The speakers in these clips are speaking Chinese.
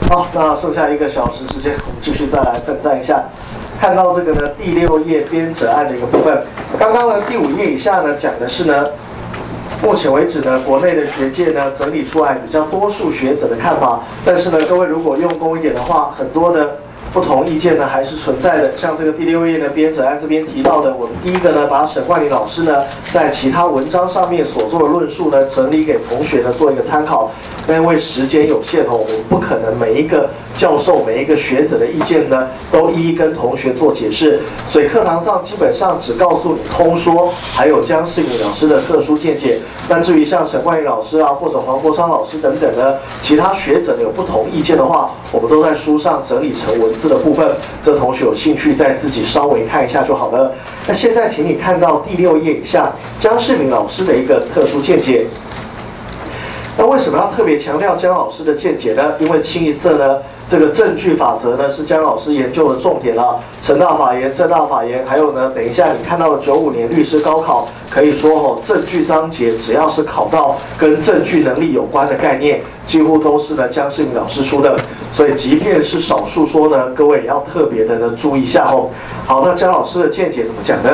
好，那剩下1个小时时间，我们继续再来奋战一下。看到这个呢，第6页编者案的一个部分。刚刚呢，第5页以下呢，讲的是呢，目前为止呢，国内的学界呢整理出来比较多数学者的看法。但是呢，各位如果用功一点的话，很多的不同意见呢还是存在的。像这个第6页呢，编者案这边提到的，我们第一个呢，把沈冠霖老师呢在其他文章上面所做的论述呢，整理给同学呢做一个参考。但因为时间有限哦，我们不可能每一个教授、每一个学者的意见呢，都一一跟同学做解释，所以课堂上基本上只告诉你通说，还有姜世敏老师的特殊见解。那至于像沈冠霖老师啊，或者黄国昌老师等等呢，其他学者有不同意见的话，我们都在书上整理成文字的部分。这同学有兴趣再自己稍微看一下就好了。那现在请你看到第6页以下，姜世敏老师的一个特殊见解。那为什么要特别强调姜老师的见解呢？因为清一色呢，这个证据法则呢是姜老师研究的重点了。成大法言、政大法言，还有呢，等一下你看到的95年律师高考，可以说哦，证据章节只要是考到跟证据能力有关的概念，几乎都是呢姜世敏老师出的。所以即便是少数说呢，各位也要特别的呢注意一下哦。好，那姜老师的见解怎么讲呢？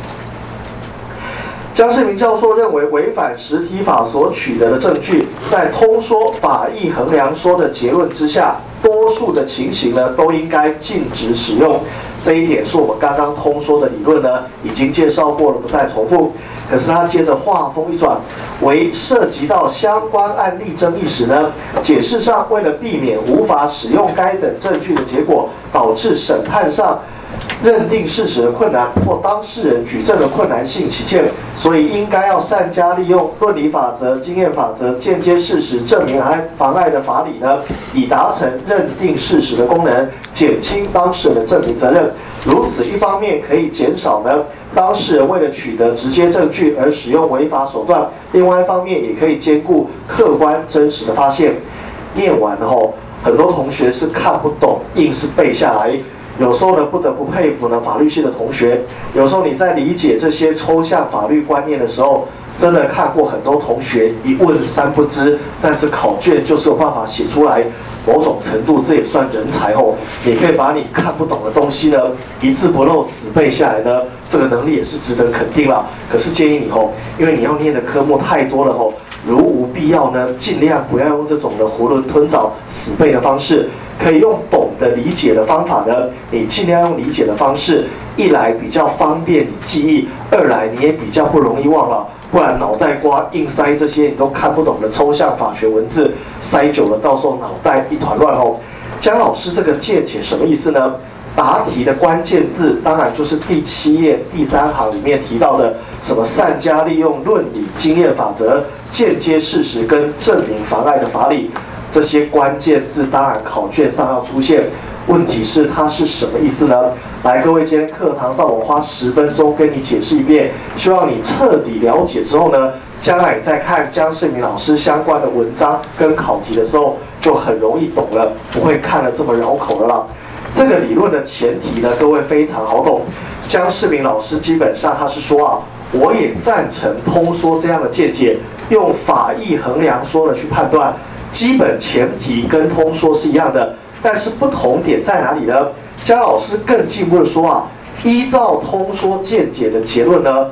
姜世明教授认为，违反实体法所取得的证据，在通说法益衡量说的结论之下，多数的情形呢都应该禁止使用。这一点是我们刚刚通说的理论呢已经介绍过了，不再重复。可是他接着话锋一转，为涉及到相关案例争议时呢，解释上为了避免无法使用该等证据的结果，导致审判上认定事实的困难或当事人举证的困难性起见，所以应该要善加利用论理法则、经验法则、间接事实证明妨碍的法理呢，以达成认定事实的功能，减轻当事人的证明责任。如此一方面可以减少呢当事人为了取得直接证据而使用违法手段，另外一方面也可以兼顾客观真实的发现。念完后，很多同学是看不懂，硬是背下来。有时候呢，不得不佩服呢法律系的同学。有时候你在理解这些抽象法律观念的时候，真的看过很多同学一问三不知，但是考卷就是有办法写出来。某种程度这也算人才哦。你可以把你看不懂的东西呢，一字不漏死背下来呢，这个能力也是值得肯定啦。可是建议你哦，因为你要念的科目太多了哦，如无必要呢，尽量不要用这种的囫囵吞枣死背的方式。可以用懂得理解的方法呢，你尽量用理解的方式，一来比较方便你记忆，二来你也比较不容易忘了。不然脑袋瓜硬塞这些你都看不懂的抽象法学文字，塞久了到时候脑袋一团乱哦。姜老师这个见解什么意思呢？答题的关键字当然就是第7页第3行里面提到的什么善加利用论理、经验法则、间接事实跟证明妨碍的法理。这些关键字当然考卷上要出现，问题是它是什么意思呢？来，各位，今天课堂上我花10分钟跟你解释一遍，希望你彻底了解之后呢，将来你在看姜世明老师相关的文章跟考题的时候，就很容易懂了，不会看得这么绕口了啦。这个理论的前提呢，各位非常好懂。姜世明老师基本上他是说啊，我也赞成通说这样的见解，用法益衡量说的去判断。基本前提跟通说是一样的，但是不同点在哪里呢？姜老师更进一步的说啊，依照通说见解的结论呢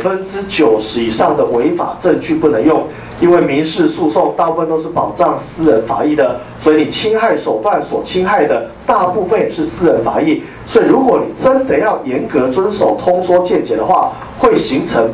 ，90%以上的违法证据不能用，因为民事诉讼大部分都是保障私人法益的，所以你侵害手段所侵害的大部分也是私人法益，所以如果你真的要严格遵守通说见解的话，会形成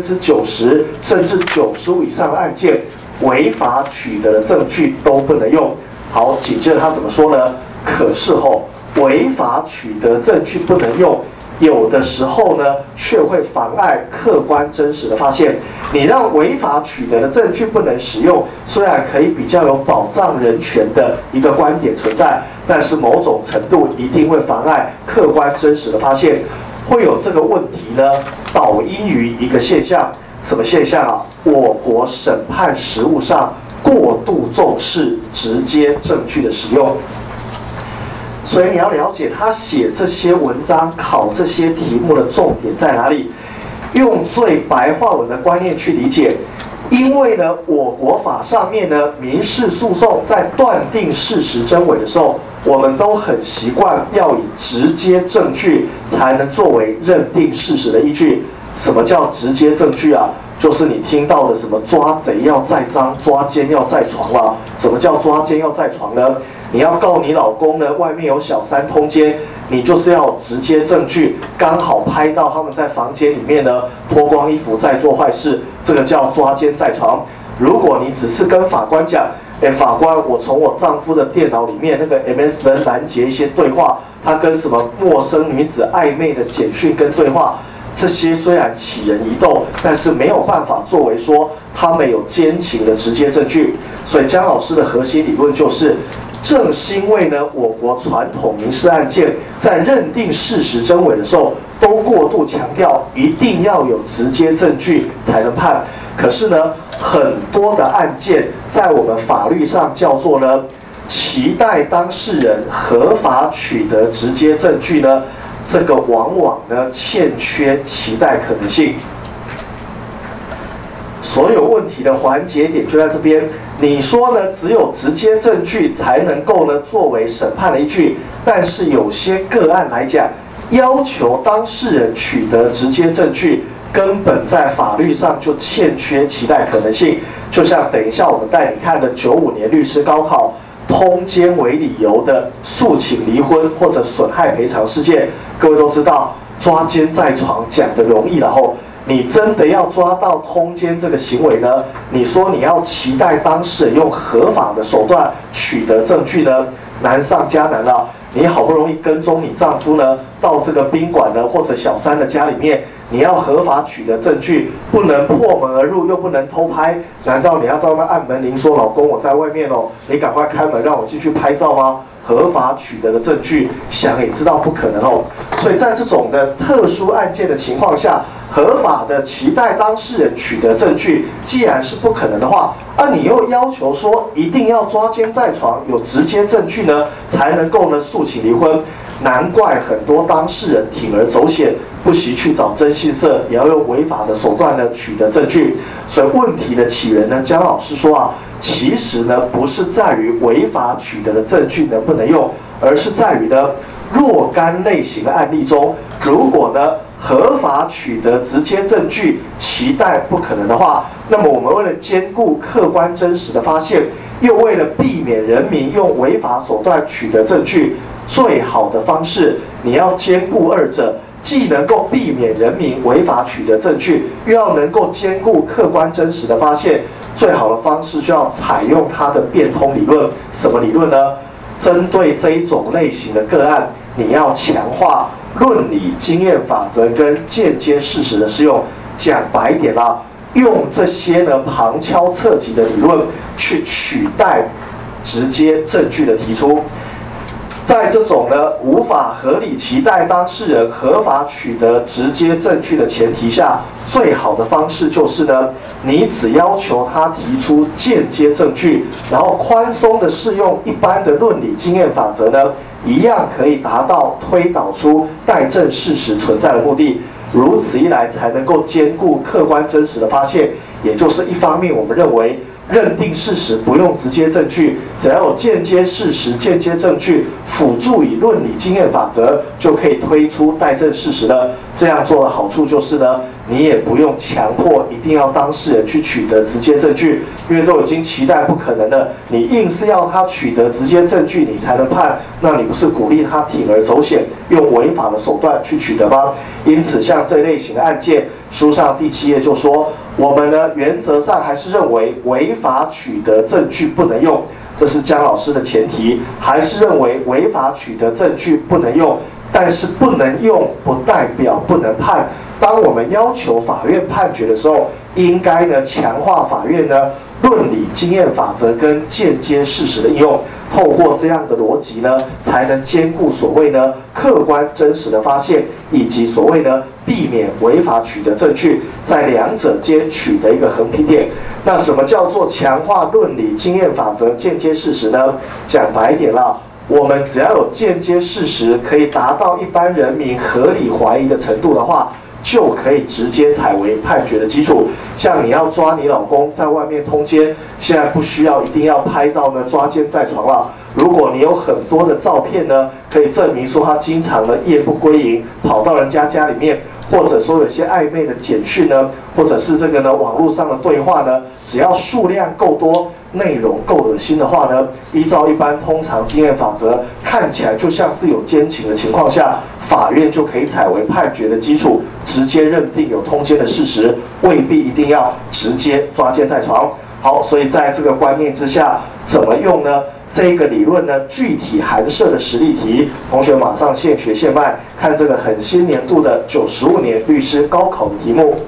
90%甚至95%以上的案件。违法取得的证据都不能用。好，紧接着他怎么说呢？可是违法取得证据不能用，有的时候呢，却会妨碍客观真实的发现。你让违法取得的证据不能使用，虽然可以比较有保障人权的一个观点存在，但是某种程度一定会妨碍客观真实的发现。会有这个问题呢，导因于一个现象。什么现象啊？我国审判实务上过度重视直接证据的使用，所以你要了解他写这些文章、考这些题目的重点在哪里。用最白话文的观念去理解， 因为呢，我国法上面呢，民事诉讼在断定事实真伪的时候，我们都很习惯要以直接证据才能作为认定事实的依据。什么叫直接证据啊？就是你听到的什么抓贼要在赃，抓奸要在床啦。什么叫抓奸要在床呢？你要告你老公呢，外面有小三通奸，你就是要直接证据，刚好拍到他们在房间里面呢脱光衣服在做坏事，这个叫抓奸在床。如果你只是跟法官讲，法官，我从我丈夫的电脑里面那个 MSN 拦截一些对话，他跟什么陌生女子暧昧的简讯跟对话。这些虽然起人疑窦，但是没有办法作为说他们有奸情的直接证据。所以姜老师的核心理论就是，正是因为呢，我国传统民事案件在认定事实真伪的时候，都过度强调一定要有直接证据才能判。可是呢，很多的案件在我们法律上叫做呢，期待当事人合法取得直接证据呢。这个往往呢欠缺期待可能性，所有问题的环节点就在这边。你说呢？只有直接证据才能够呢作为审判的依据，但是有些个案来讲，要求当事人取得直接证据，根本在法律上就欠缺期待可能性。就像等一下我们带你看的95年律师高考。通奸为理由的诉请离婚或者损害赔偿事件，各位都知道，抓奸在床讲得容易，然后你真的要抓到通奸这个行为呢？你说你要期待当事人用合法的手段取得证据呢？难上加难了。你好不容易跟踪你丈夫呢，到这个宾馆呢或者小三的家里面，你要合法取得证据，不能破门而入，又不能偷拍，难道你要在外面按门铃说老公我在外面哦，你赶快开门让我进去拍照吗？合法取得的证据，想也知道不可能哦。所以在这种的特殊案件的情况下，合法的期待当事人取得证据，既然是不可能的话，你又要求说一定要抓奸在床，有直接证据呢，才能够呢诉请离婚。难怪很多当事人铤而走险，不惜去找征信社，也要用违法的手段呢取得证据。所以问题的起源呢，姜老师说啊，其实呢不是在于违法取得的证据能不能用，而是在于呢若干类型的案例中，如果呢合法取得直接证据，期待不可能的话，那么我们为了兼顾客观真实的发现，又为了避免人民用违法手段取得证据，最好的方式，你要兼顾二者，既能够避免人民违法取得证据，又要能够兼顾客观真实的发现，最好的方式就要采用它的变通理论。什么理论呢？针对这一种类型的个案，你要强化论理经验法则跟间接事实的适用。讲白一点啦，用这些呢旁敲侧击的理论去取代直接证据的提出。在这种呢无法合理期待当事人合法取得直接证据的前提下，最好的方式就是呢，你只要求他提出间接证据，然后宽松的适用一般的论理经验法则呢，一样可以达到推导出待证事实存在的目的。如此一来，才能够兼顾客观真实的发现。也就是一方面，我们认为认定事实不用直接证据，只要有间接事实、间接证据辅助以论理经验法则，就可以推出待证事实了。这样做的好处就是呢，你也不用强迫一定要当事人去取得直接证据，因为都已经期待不可能了，你硬是要他取得直接证据你才能判，那你不是鼓励他铤而走险，用违法的手段去取得吗？因此，像这类型的案件，书上第7页就说，我们呢原则上还是认为违法取得证据不能用，这是姜老师的前提，还是认为违法取得证据不能用。但是不能用不代表不能判。当我们要求法院判决的时候，应该呢强化法院呢论理经验法则跟间接事实的应用。透过这样的逻辑呢，才能兼顾所谓呢客观真实的发现，以及所谓呢避免违法取得证据，在两者间取得一个横平点。那什么叫做强化论理经验法则、间接事实呢？讲白一点啦，我们只要有间接事实可以达到一般人民合理怀疑的程度的话， 就可以直接采为判决的基础。像你要抓你老公在外面通奸，现在不需要一定要拍到呢抓奸在床了。如果你有很多的照片呢，可以证明说他经常呢夜不归营，跑到人家家里面，或者说有些暧昧的简讯呢，或者是这个呢网络上的对话呢，只要数量够多，内容够恶心的话呢，依照一般通常经验法则，看起来就像是有奸情的情况下，法院就可以采为判决的基础，直接认定有通奸的事实，未必一定要直接抓奸在床。好，所以在这个观念之下，怎么用呢？这个理论呢，具体函涉的实例题，同学马上现学现卖，看这个狠心年度的95年律师高考的题目。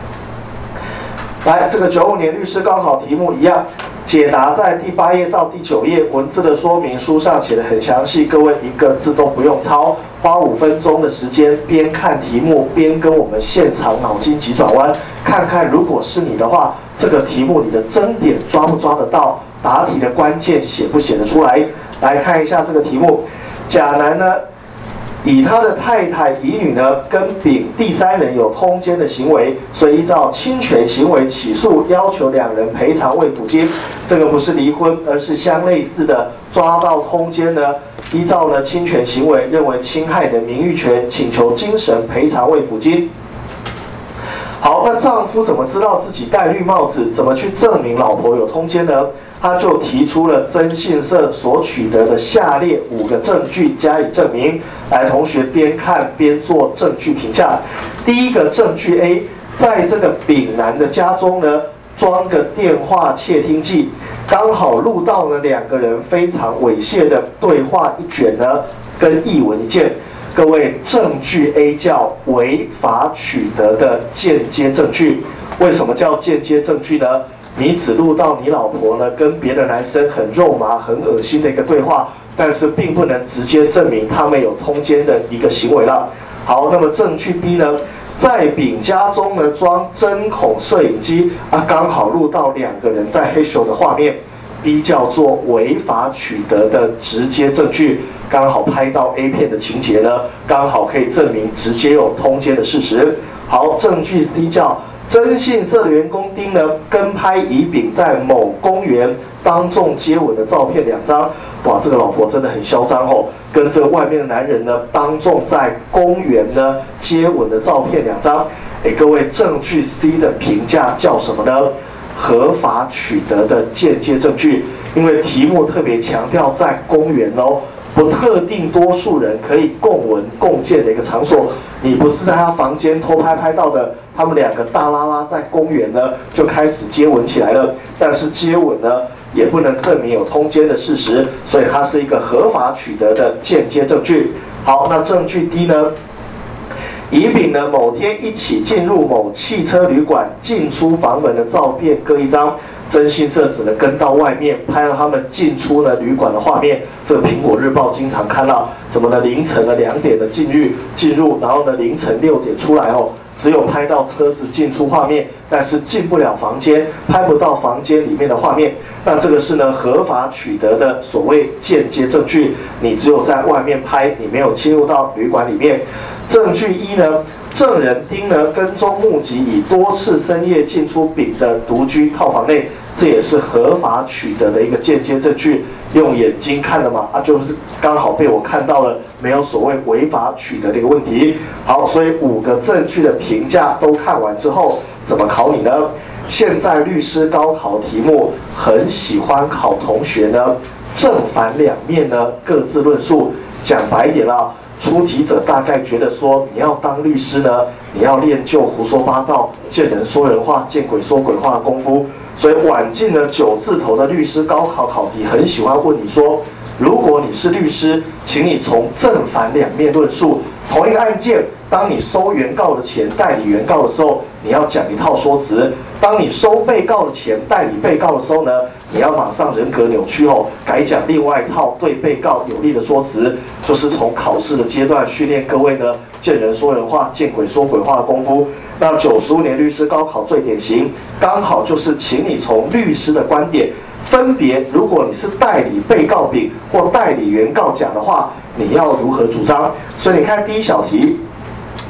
来，这个95年律师高考题目一样，解答在第8页到第9页，文字的说明书上写得很详细，各位一个字都不用抄，花5分钟的时间，边看题目边跟我们现场脑筋急转弯，看看如果是你的话，这个题目你的争点抓不抓得到？答题的关键写不写得出来？来看一下这个题目，甲男呢，以他的太太乙女呢跟丙第三人有通奸的行为，所以依照侵权行为起诉，要求两人赔偿慰抚金。这个不是离婚，而是相类似的抓到通奸呢，依照呢侵权行为认为侵害的名誉权，请求精神赔偿慰抚金。好，那丈夫怎么知道自己戴绿帽子？怎么去证明老婆有通奸呢？他就提出了征信社所取得的下列5个证据加以证明。来，同学边看边做证据评价。第一个证据 A， 在这个丙男的家中呢，装个电话窃听器，刚好录到了2个人非常猥亵的对话一卷呢，跟译文一件。各位，证据 A 叫违法取得的间接证据。为什么叫间接证据呢？你只录到你老婆呢跟别的男生很肉麻、很恶心的一个对话，但是并不能直接证明他们有通奸的一个行为了。好，那么证据 B 呢，在丙家中呢装针孔摄影机啊，刚好录到2个人在黑手的画面。B 叫做违法取得的直接证据，刚好拍到 A 片的情节呢，刚好可以证明直接有通奸的事实。好，证据 C 叫征信社的员工丁呢，跟拍乙丙在某公园当众接吻的照片2张。哇，这个老婆真的很嚣张哦，跟这个外面的男人呢，当众在公园呢接吻的照片2张。各位，证据 C 的评价叫什么呢？合法取得的间接证据。因为题目特别强调在公园哦，不特定多数人可以共闻共见的一个场所。你不是在他房间偷拍到的，他们2个大拉拉在公园呢就开始接吻起来了。但是接吻呢也不能证明有通奸的事实，所以它是一个合法取得的间接证据。好，那证据 D 呢？乙丙呢某天一起进入某汽车旅馆，进出房门的照片各1张。征信社只能跟到外面拍了他们进出呢旅馆的画面。这个苹果日报经常看到什么呢？凌晨的2点的进入，然后呢凌晨6点出来哦，只有拍到车子进出画面，但是进不了房间，拍不到房间里面的画面。那这个是呢合法取得的所谓间接证据，你只有在外面拍，你没有侵入到旅馆里面。证据1呢？证人丁呢跟踪目击乙多次深夜进出丙的独居套房内，这也是合法取得的一个间接证据。用眼睛看的嘛，就是刚好被我看到了，没有所谓违法取得的一个问题。好，所以5个证据的评价都看完之后，怎么考你呢？现在律师高考题目很喜欢考同学呢，正反2面呢各自论述。讲白一点啦，出题者大概觉得说，你要当律师呢，你要练就胡说八道、见人说人话、见鬼说鬼话的功夫。所以晚近呢9字头的律师高考考题很喜欢问你说，如果你是律师，请你从正反2面论述同一个案件。当你收原告的钱、代理原告的时候，你要讲一套说辞；当你收被告的钱、代理被告的时候呢，你要马上人格扭曲哦，改讲另外一套对被告有利的说辞。就是从考试的阶段训练各位呢，见人说人话、见鬼说鬼话的功夫。那95年律师高考最典型，刚好就是请你从律师的观点，分别如果你是代理被告丙或代理原告甲的话，你要如何主张？所以你看第一小题。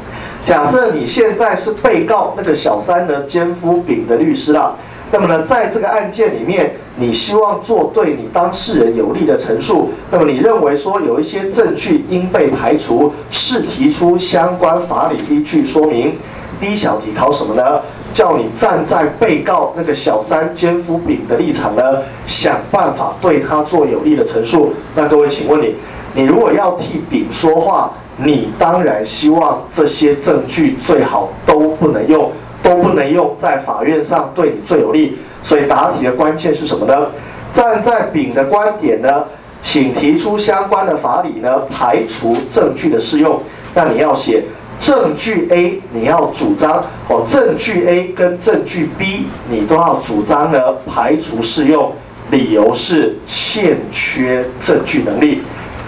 假设你现在是被告那个小三呢奸夫丙的律师啦，那么呢，在这个案件里面，你希望做对你当事人有利的陈述，那么你认为说有一些证据应被排除，是提出相关法理依据说明。第一小题考什么呢？叫你站在被告那个小三奸夫丙的立场呢，想办法对他做有利的陈述。那各位，请问你如果要替丙说话，你当然希望这些证据最好都不能用在法院上对你最有利。所以答题的关键是什么呢？站在丙的观点呢，请提出相关的法理呢，排除证据的适用。那你要写证据 A， 你要主张证据 A 跟证据 B 你都要主张呢排除适用，理由是欠缺证据能力。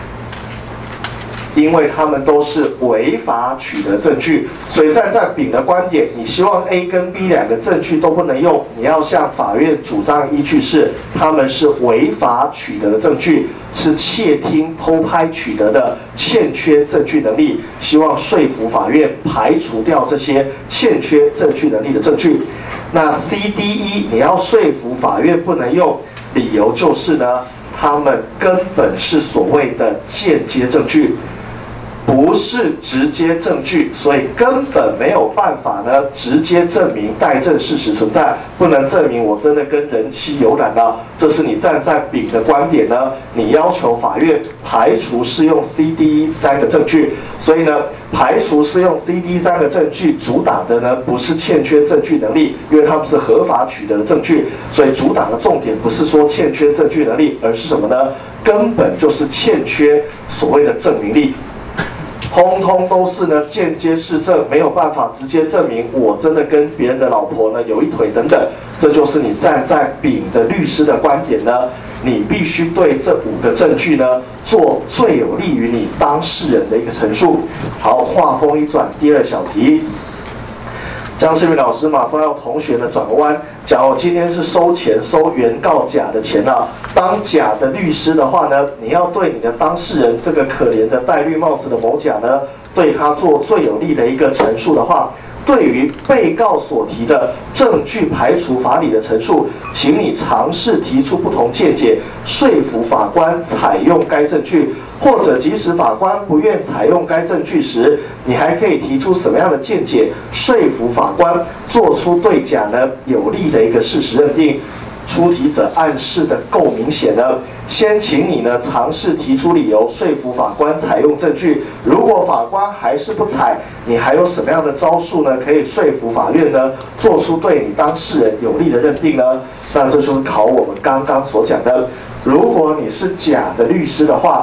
因为他们都是违法取得证据，所以站在丙的观点，你希望 A 跟 B 两个证据都不能用，你要向法院主张依据是他们是违法取得的证据，是窃听偷拍取得的，欠缺证据能力，希望说服法院排除掉这些欠缺证据能力的证据。那 C、D、E 你要说服法院不能用，理由就是呢，他们根本是所谓的间接证据。不是直接证据，所以根本没有办法呢直接证明待证事实存在，不能证明我真的跟人妻有染了。这是你站在丙的观点呢，你要求法院排除适用 C、D、E 三个证据，所以呢排除适用 C、D 三个证据，主打的呢不是欠缺证据能力，因为他们是合法取得的证据，所以主打的重点不是说欠缺证据能力，而是什么呢？根本就是欠缺所谓的证明力。通通都是呢间接事证，没有办法直接证明我真的跟别人的老婆呢有一腿等等。这就是你站在丙的律师的观点呢，你必须对这5个证据呢做最有利于你当事人的一个陈述。好，话锋一转，第2小题。江世明老师马上要同学呢转个弯，假如今天是收原告甲的钱啊，当甲的律师的话呢，你要对你的当事人这个可怜的戴绿帽子的某甲呢，对他做最有利的一个陈述的话，对于被告所提的证据排除法理的陈述，请你尝试提出不同见解，说服法官采用该证据。或者即使法官不愿采用该证据时，你还可以提出什么样的见解，说服法官做出对甲呢有利的一个事实认定。出题者暗示的够明显呢，先请你呢尝试提出理由，说服法官采用证据。如果法官还是不采，你还有什么样的招数呢，可以说服法院呢做出对你当事人有利的认定呢？那这就是考我们刚刚所讲的，如果你是甲的律师的话，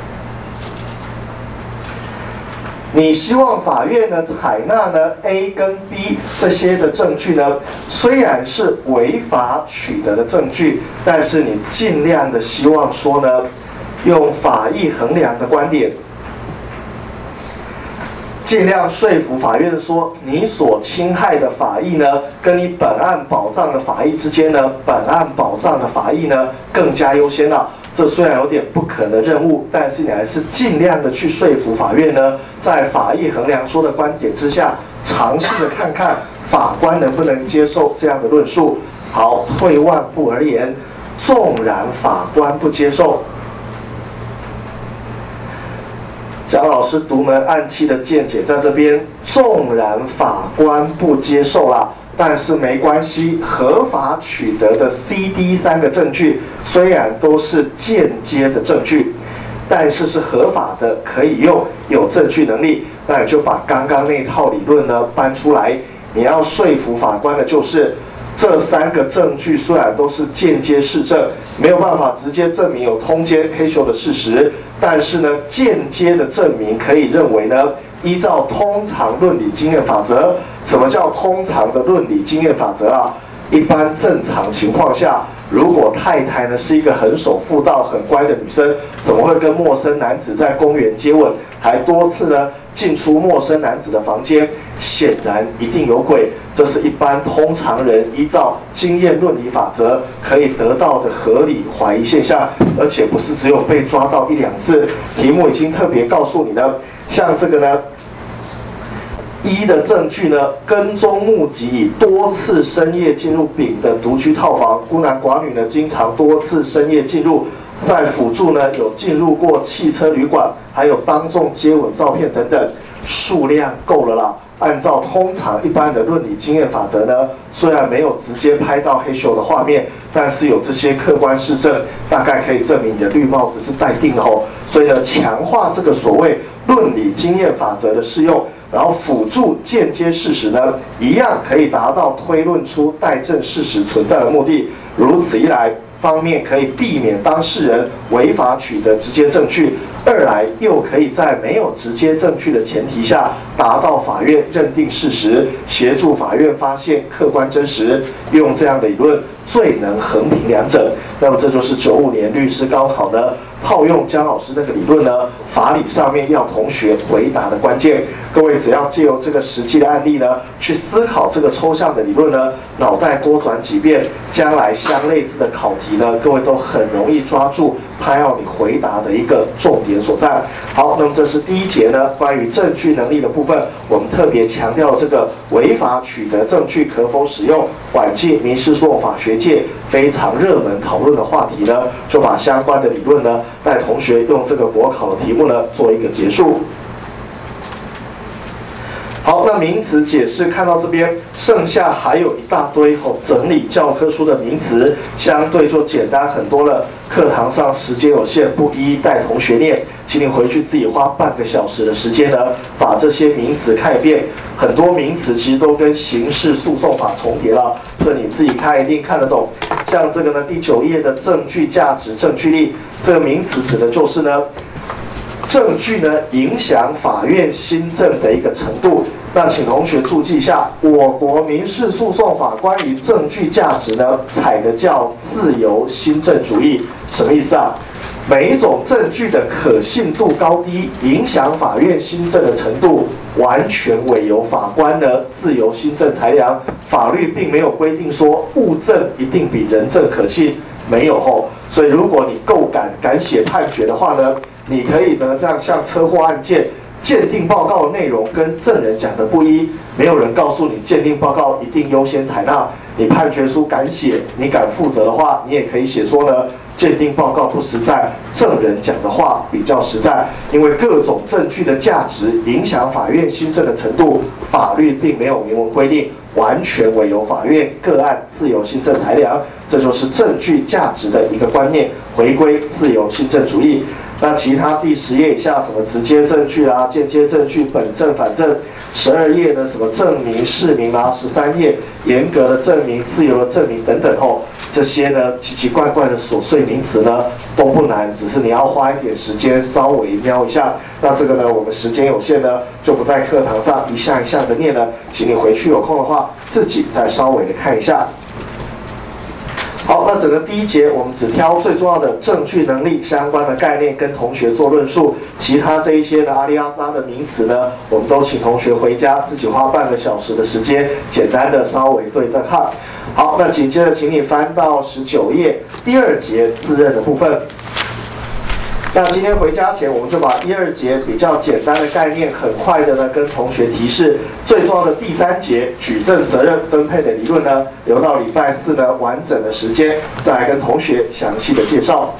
你希望法院呢采纳呢 A 跟 B 这些的证据呢，虽然是违法取得的证据，但是你尽量的希望说呢，用法益衡量的观点，尽量说服法院说，你所侵害的法益呢，跟你本案保障的法益之间呢，本案保障的法益呢更加优先了。这虽然有点不可能的任务，但是你还是尽量的去说服法院呢，在法益衡量说的观点之下，尝试着看看法官能不能接受这样的论述。好，退万步而言，纵然法官不接受，蒋老师独门暗器的见解在这边，纵然法官不接受啦，但是没关系，合法取得的 C、D 三个证据虽然都是间接的证据，但是是合法的，可以用，有证据能力。那你就把刚刚那套理论呢搬出来，你要说服法官的就是这3个证据虽然都是间接事证，没有办法直接证明有通奸黑咻的事实，但是呢，间接的证明可以认为呢，依照通常论理经验法则。什么叫通常的论理经验法则啊？一般正常情况下，如果太太呢是一个很守妇道、很乖的女生，怎么会跟陌生男子在公园接吻，还多次呢进出陌生男子的房间？显然一定有鬼，这是一般通常人依照经验论理法则可以得到的合理怀疑现象，而且不是只有被抓到1、2次。题目已经特别告诉你了，像这个呢。 一的证据呢，跟踪目击以多次深夜进入丙的独居套房，孤男寡女呢经常多次深夜进入，在辅助呢有进入过汽车旅馆，还有当众接吻照片等等，数量够了啦。按照通常一般的论理经验法则呢，虽然没有直接拍到黑咻的画面，但是有这些客观事证，大概可以证明你的绿帽子是戴定的哦。所以呢，强化这个所谓论理经验法则的适用，然后辅助间接事实呢，一样可以达到推论出待证事实存在的目的。如此一来，方面可以避免当事人违法取得直接证据，二来又可以在没有直接证据的前提下，达到法院认定事实，协助法院发现客观真实。用这样的理论，最能衡平两者。那么这就是95年律师高考呢套用姜老师那个理论呢，法理上面要同学回答的关键。各位只要借由这个实际的案例呢，去思考这个抽象的理论呢，脑袋多转几遍，将来相类似的考题呢，各位都很容易抓住他要你回答的一个重点所在。好，那么这是第一节呢，关于证据能力的部分，我们特别强调这个违法取得证据可否使用，晚近民事诉讼法学界非常热门讨论的话题呢，就把相关的理论呢，带同学用这个国考的题目呢做一个结束。好，那名词解释看到这边，剩下还有一大堆整理教科书的名词，相对就简单很多了。课堂上时间有限，不一一带同学念，请你回去自己花半个小时的时间呢，把这些名词看一遍。很多名词其实都跟刑事诉讼法重叠了，这你自己看一定看得懂。像这个呢，第9页的证据价值、证据力，这个名词指的就是呢，证据呢影响法院心证的一个程度。那请同学注记一下，我国民事诉讼法关于证据价值呢，采的叫自由心证主义。什么意思啊？每一种证据的可信度高低，影响法院心证的程度，完全委由法官呢自由心证裁量。法律并没有规定说物证一定比人证可信，没有吼。所以如果你够敢写判决的话呢，你可以呢这样，像车祸案件鉴定报告的内容跟证人讲的不一，没有人告诉你鉴定报告一定优先采纳。你判决书敢写，你敢负责的话，你也可以写说呢，鉴定报告不实在，证人讲的话比较实在。因为各种证据的价值影响法院心证的程度，法律并没有明文规定，完全委由法院个案自由心证裁量。这就是证据价值的一个观念，回归自由心证主义。那其他第10页以下什么直接证据啊、间接证据、本证、反证，12页的什么证明、释明啊，13页严格的证明、自由的证明等等吼，这些呢奇奇怪怪的琐碎名词呢都不难，只是你要花一点时间稍微瞄一下。那这个呢，我们时间有限呢，就不在课堂上一项一项的念了，请你回去有空的话自己再稍微的看一下。好，那整个第一节我们只挑最重要的证据能力相关的概念跟同学做论述，其他这一些的阿里阿扎的名词呢，我们都请同学回家自己花半个小时的时间，简单的稍微对症哈。好，那紧接着请你翻到19页第2节自认的部分。那今天回家前，我们就把1、2节比较简单的概念，很快的呢跟同学提示。最重要的第3节举证责任分配的理论呢，留到礼拜4呢完整的时间再来跟同学详细的介绍。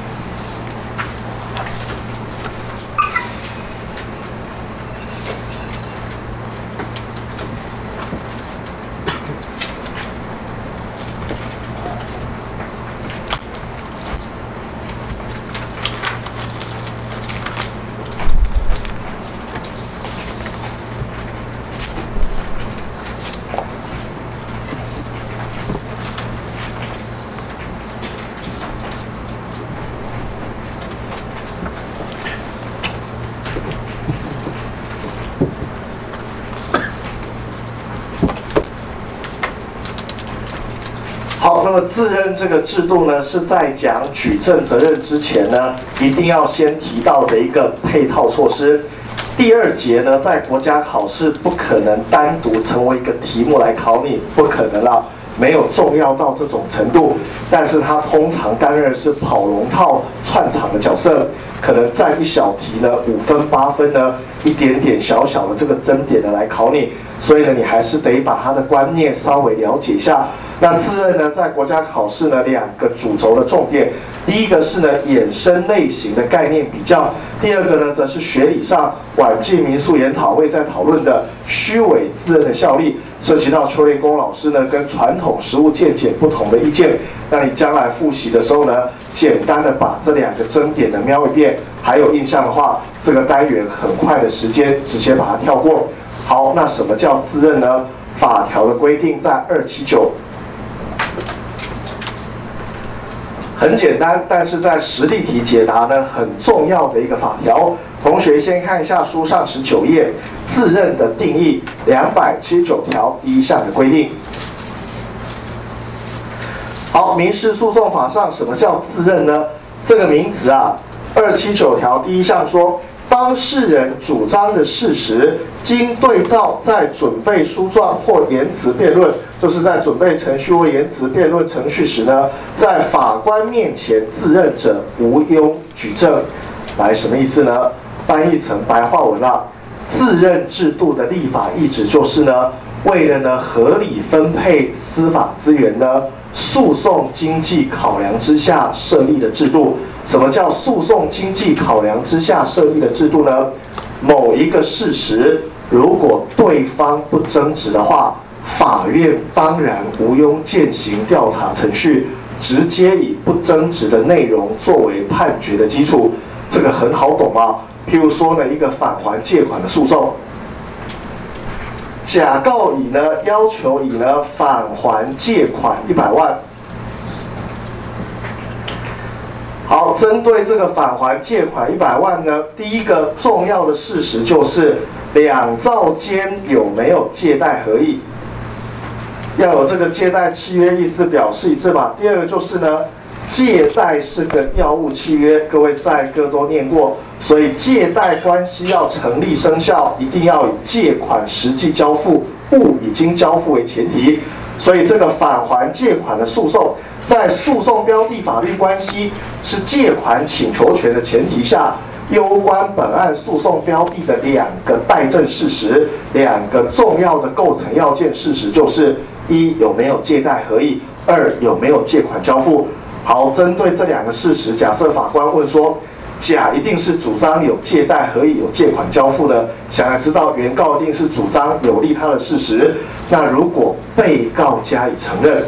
好，那么自认这个制度呢，是在讲举证责任之前呢，一定要先提到的一个配套措施。第2节呢，在国家考试不可能单独成为一个题目来考你，不可能啦。 没有重要到这种程度，但是它通常担任的是跑龙套串场的角色，可能占一小题呢5分8分呢，一点点小小的这个增点呢来考你，所以呢你还是得把它的观念稍微了解一下。那自认呢在国家考试呢2个主轴的重点，第一个是呢衍生类型的概念比较，第二个呢则是学理上晚近民宿研讨会在讨论的虚伪自认的效力，涉及到邱连功老师呢跟传统实务见解不同的意见。那你将来复习的时候呢，简单的把这2个争点的瞄一遍，还有印象的话，这个单元很快的时间直接把它跳过。好，那什么叫自认呢？法条的规定在279。很简单，但是在实例题解答呢，很重要的一个法条。同学先看一下书上19页，自认的定义279条第1项的规定。好，民事诉讼法上什么叫自认呢？这个名词啊，279条第1项说，当事人主张的事实，经对照在准备书状或言辞辩论，就是在准备程序或言辞辩论程序时呢，在法官面前自认者无庸举证。来，什么意思呢？翻译成白话文啦，自认制度的立法意旨就是呢，为了呢合理分配司法资源呢，诉讼经济考量之下设立的制度。什么叫诉讼经济考量之下设立的制度呢？某一个事实，如果对方不争执的话，法院当然无庸践行调查程序，直接以不争执的内容作为判决的基础。这个很好懂啊。譬如说呢，一个返还借款的诉讼，甲告乙呢要求乙呢返还借款100万。好，针对这个返还借款100万呢，第一个重要的事实就是两造间有没有借贷合意，要有这个借贷契约意思表示一致嘛。第二个就是呢，借贷是个要务契约，各位在各都念过，所以借贷关系要成立生效，一定要以借款实际交付、物已经交付为前提。所以这个返还借款的诉讼，在诉讼标的法律关系是借款请求权的前提下，攸关本案诉讼标的的2个待证事实，2个重要的构成要件事实就是：1有没有借贷合意，2有没有借款交付。好，针对这2个事实，假设法官问说，甲一定是主张有借贷合意、有借款交付的，想要知道原告一定是主张有利他的事实。那如果被告加以承认，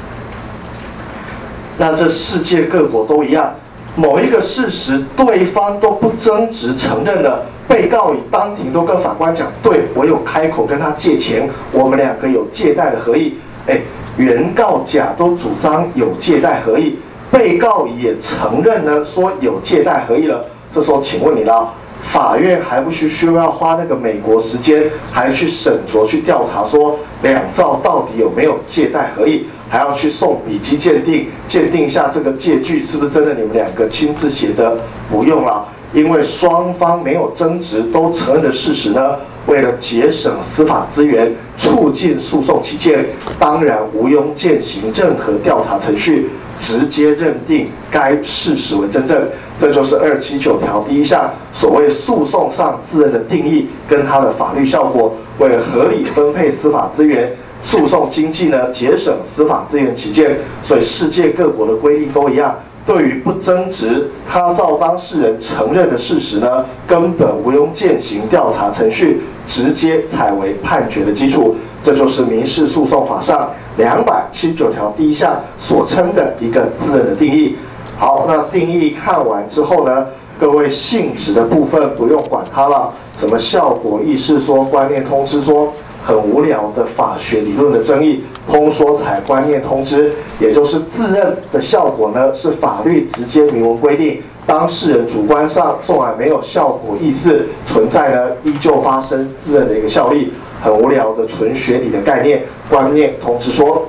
那这世界各国都一样，某一个事实对方都不争执承认了，被告以当庭都跟法官讲，对，我有开口跟他借钱，我们2个有借贷的合意。原告甲都主张有借贷合意，被告也承认呢，说有借贷合意了。这时候请问你啦，法院还不需要花那个美国时间，还去审酌去调查说2造到底有没有借贷合意，还要去送笔迹鉴定，鉴定一下这个借据是不是真的你们2个亲自写的？不用啦，因为双方没有争执，都承认的事实呢，为了节省司法资源，促进诉讼起见，当然无庸践行任何调查程序，直接认定该事实为真正。这就是279条第1项所谓诉讼上自认的定义跟它的法律效果。为了合理分配司法资源，诉讼经济呢节省司法资源起见，所以世界各国的规定都一样。对于不争执他造当事人承认的事实呢，根本无庸践行调查程序，直接采为判决的基础。这就是民事诉讼法上279条第1项所称的一个自认的定义。好，那定义看完之后呢，各位性质的部分不用管它了，什么效果意识说、观念通知说，很无聊的法学理论的争议。通说采观念通知，也就是自认的效果呢，是法律直接明文规定，当事人主观上纵然没有效果意思存在呢，依旧发生自认的一个效力。很无聊的纯学理的概念，观念通知说。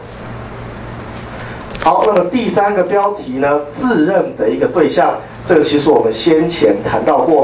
好，那么第3个标题呢，自认的一个对象，这个其实我们先前谈到过，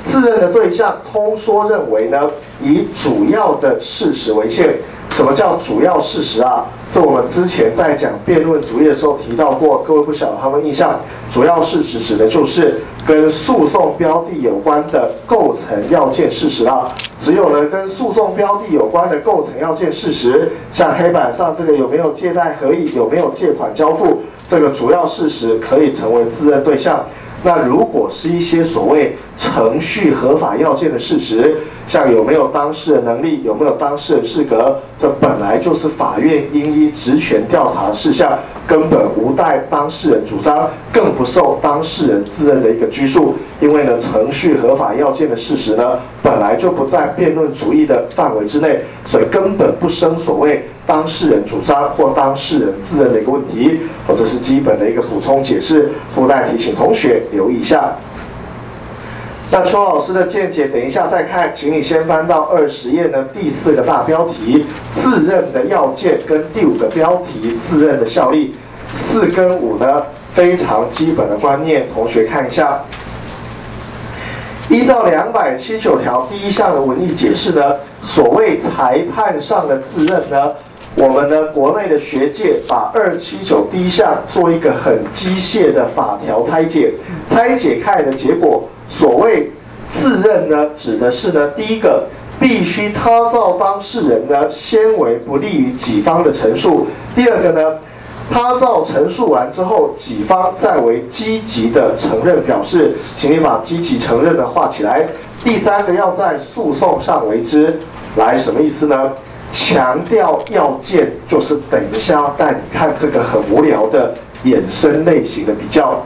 自认的对象通说认为呢，以主要的事实为限。什么叫主要事实啊？这我们之前在讲辩论主义的时候提到过，各位不晓得他们印象。主要事实指的就是跟诉讼标的有关的构成要件事实啊。只有呢跟诉讼标的有关的构成要件事实，像黑板上这个有没有借贷合意，有没有借款交付，这个主要事实可以成为自认对象。那如果是一些所谓程序合法要件的事实，像有没有当事人能力，有没有当事人适格，这本来就是法院应依职权调查事项，根本无待当事人主张，更不受当事人自认的一个拘束。因为呢，程序合法要件的事实呢，本来就不在辩论主义的范围之内，所以根本不生所谓当事人主张或当事人自认的一个问题。这是基本的一个补充解释，附带提醒同学留意一下。那邱老师的见解，等一下再看，请你先翻到20页呢第4个大标题，自认的要件跟第5个标题，自认的效力。4跟5呢，非常基本的观念，同学看一下。依照279条第1项的文义解释呢，所谓裁判上的自认呢，我们呢国内的学界把279第1项做一个很机械的法条拆解，拆解开来的结果，所谓自认呢，指的是呢，第一个必须他造当事人呢先为不利于己方的陈述，第二个呢，他造陈述完之后，己方再为积极的承认表示，请你把积极承认的画起来。第3个要在诉讼上为之，来什么意思呢？强调要件，就是等一下要带你看这个很无聊的衍生类型的比较。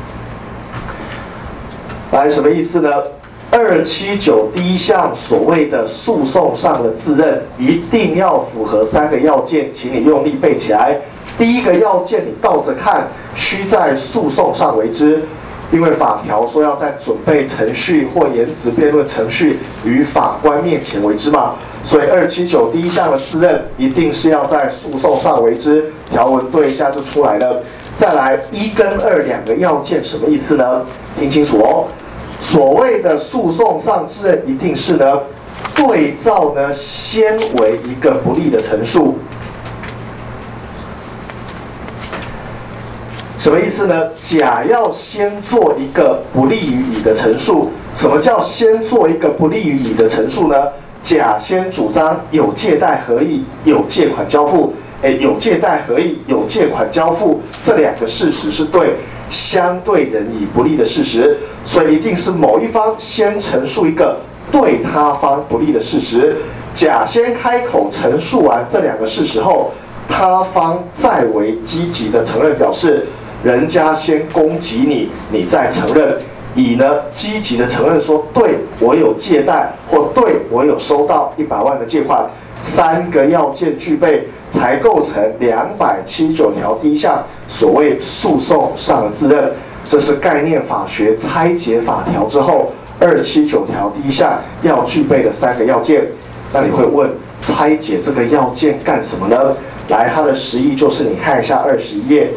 来，什么意思呢？279第1项所谓的诉讼上的自认，一定要符合3个要件，请你用力背起来。第一个要件你倒着看，须在诉讼上为之，因为法条说要在准备程序或言辞辩论程序于法官面前为之嘛，所以279第1项的自认一定是要在诉讼上为之，条文对一下就出来了。再来1跟2两个要件什么意思呢？听清楚哦，所谓的诉讼上自认一定是呢，对照呢先为一个不利的陈述。什么意思呢？甲要先做一个不利于乙的陈述。什么叫先做一个不利于乙的陈述呢？甲先主张有借贷合意，有借款交付。有借贷合意，有借款交付，这2个事实是对相对人以不利的事实，所以一定是某一方先陈述一个对他方不利的事实。甲先开口陈述完这2个事实后，他方再为积极的承认表示。人家先攻击你，你再承认，乙呢积极的承认说，对我有借贷，或对我有收到100万的借款，3个要件具备，才构成279条第1项所谓诉讼上的自认。这是概念法学拆解法条之后279条第1项要具备的3个要件。那你会问，拆解这个要件干什么呢？来，它的实义就是你看一下21页。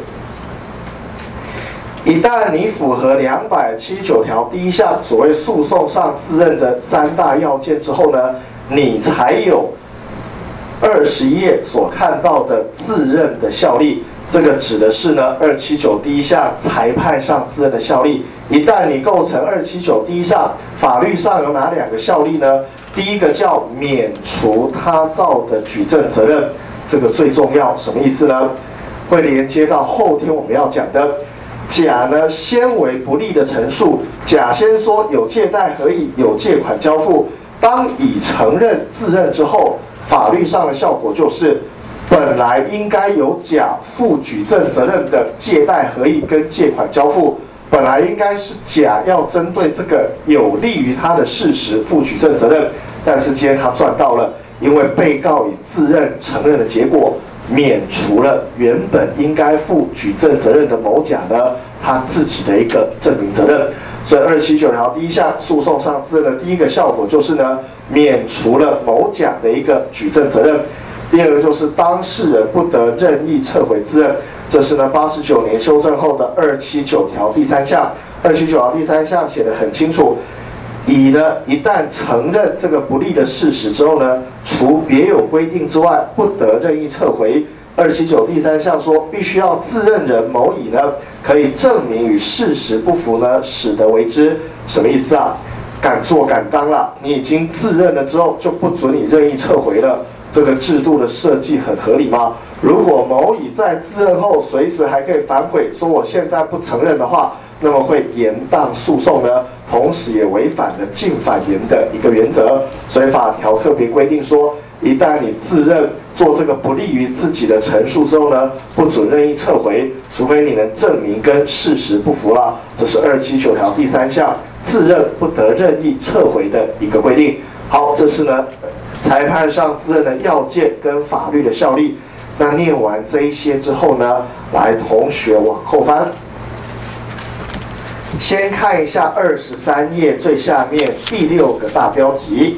一旦你符合279条第1项所谓诉讼上自认的3大要件之后呢，你才有20页所看到的自认的效力。这个指的是呢279第1项裁判上自认的效力。一旦你构成279第1项，法律上有哪2个效力呢？第一个叫免除他造的举证责任，这个最重要。什么意思呢？会连接到后天我们要讲的。甲呢先为不利的陈述，甲先说有借贷合意，有借款交付。当乙承认自认之后，法律上的效果就是，本来应该由甲负举证责任的借贷合意跟借款交付，本来应该是甲要针对这个有利于他的事实负举证责任，但是今天他赚到了，因为被告以自认承认的结果。免除了原本应该负举证责任的某甲呢，他自己的一个证明责任。所以279条第1项诉讼上自认的第一个效果就是呢，免除了某甲的一个举证责任。第二个就是当事人不得任意撤回自认，这是呢89年修正后的279条第3项。279条第3项写得很清楚， 乙呢一旦承认这个不利的事实之后呢，除别有规定之外，不得任意撤回。279第3项说，必须要自认人某乙呢，可以证明与事实不符呢，使得为之。什么意思啊？敢做敢当了，你已经自认了之后，就不准你任意撤回了。这个制度的设计很合理吗？如果某乙在自认后随时还可以反悔，说我现在不承认的话，那么会延宕诉讼呢，同时也违反了禁反言的一个原则。所以法条特别规定说，一旦你自认做这个不利于自己的陈述之后呢，不准任意撤回，除非你能证明跟事实不符了。这是279条第3项，自认不得任意撤回的一个规定。好，这是呢裁判上自认的要件跟法律的效力。那念完这一些之后呢，来同学往后翻，先看一下23页最下面第6个大标题。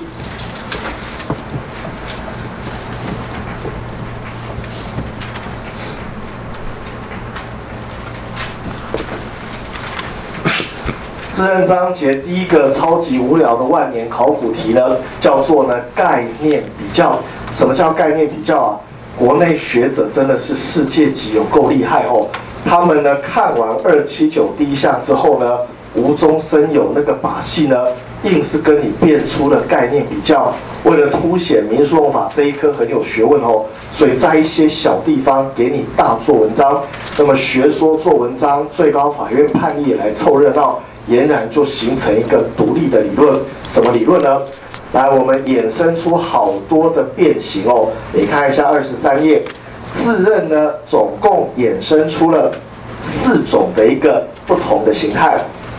自认章节第一个超级无聊的万年考古题呢，叫做呢概念比较。什么叫概念比较啊？国内学者真的是世界级，有够厉害哦。他们呢看完279第1项之后呢，无中生有那个把戏呢，硬是跟你变出了概念比较。为了凸显民诉讼法这一科很有学问哦，所以在一些小地方给你大做文章。那么学说做文章，最高法院判例也来凑热闹，俨然就形成一个独立的理论。什么理论呢？来，我们衍生出好多的变形哦。你看一下23页，自认呢总共衍生出了4种的一个不同的形态。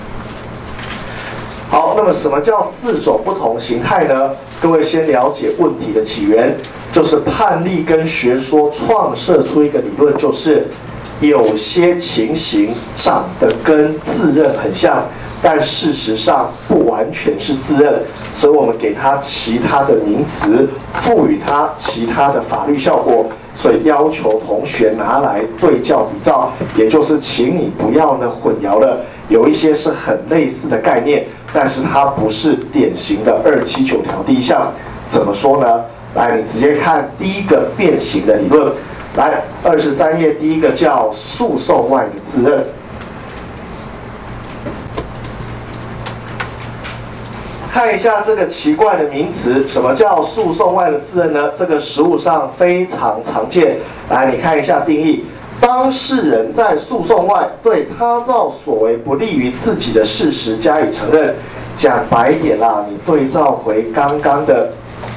好，那么什么叫4种不同形态呢？各位先了解问题的起源，就是判例跟学说创设出一个理论，就是有些情形长得跟自认很像，但事实上不完全是自认，所以我们给它其他的名词，赋予它其他的法律效果，所以要求同学拿来对照比照，也就是请你不要呢混淆了，有一些是很类似的概念，但是它不是典型的279条第1项。怎么说呢？来，你直接看第一个变形的理论。来，23页第一个叫诉讼外的自认。看一下这个奇怪的名词，什么叫诉讼外的自认呢？这个实务上非常常见。来，你看一下定义：当事人在诉讼外对他照所为不利于自己的事实加以承认。讲白一点啦，你对照回刚刚的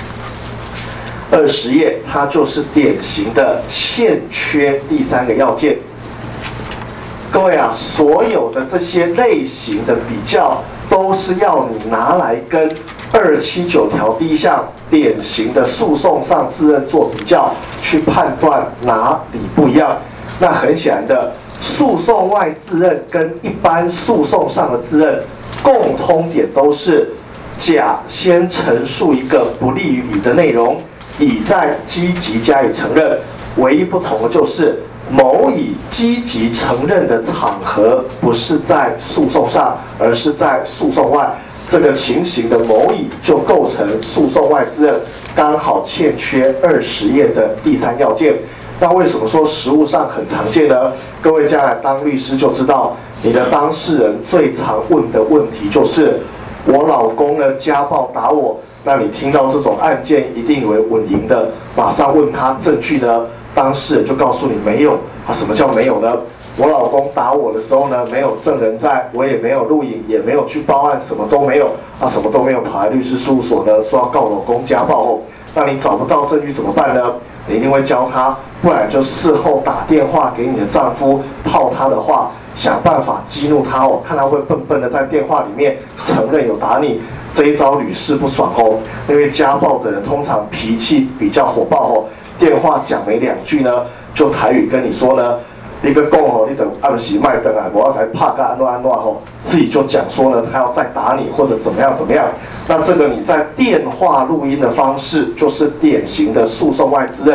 20页，它就是典型的欠缺第3个要件。各位啊，所有的这些类型的比较，都是要你拿来跟279条第1项典型的诉讼上自认做比较，去判断哪里不一样。那很显然的，诉讼外自认跟一般诉讼上的自认共通点都是甲先陈述一个不利于乙的内容，乙再积极加以承认，唯一不同的就是某乙积极承认的场合不是在诉讼上，而是在诉讼外。这个情形的某乙就构成诉讼外自认，刚好欠缺20页的第3要件。那为什么说实务上很常见呢？各位将来当律师就知道，你的当事人最常问的问题就是：我老公呢家暴打我。那你听到这种案件，一定以为稳赢的，马上问他证据呢，当事人就告诉你没有啊。什么叫没有呢？我老公打我的时候呢，没有证人在，我也没有录影，也没有去报案，什么都没有啊，什么都没有，跑来律师事务所呢，说要告老公家暴哦。那你找不到证据怎么办呢？你一定会教他，不然就事后打电话给你的丈夫套他的话，想办法激怒他哦，看他会笨笨的在电话里面承认有打你。这一招屡试不爽哦，因为家暴的人通常脾气比较火爆哦，电话讲没2句呢，就台语跟你说呢，一个讲吼，你等暗时卖灯啊，我要来怕个安诺安诺吼，自己就讲说呢，他要再打你或者怎么样怎么样。那这个你在电话录音的方式，就是典型的诉讼外自认，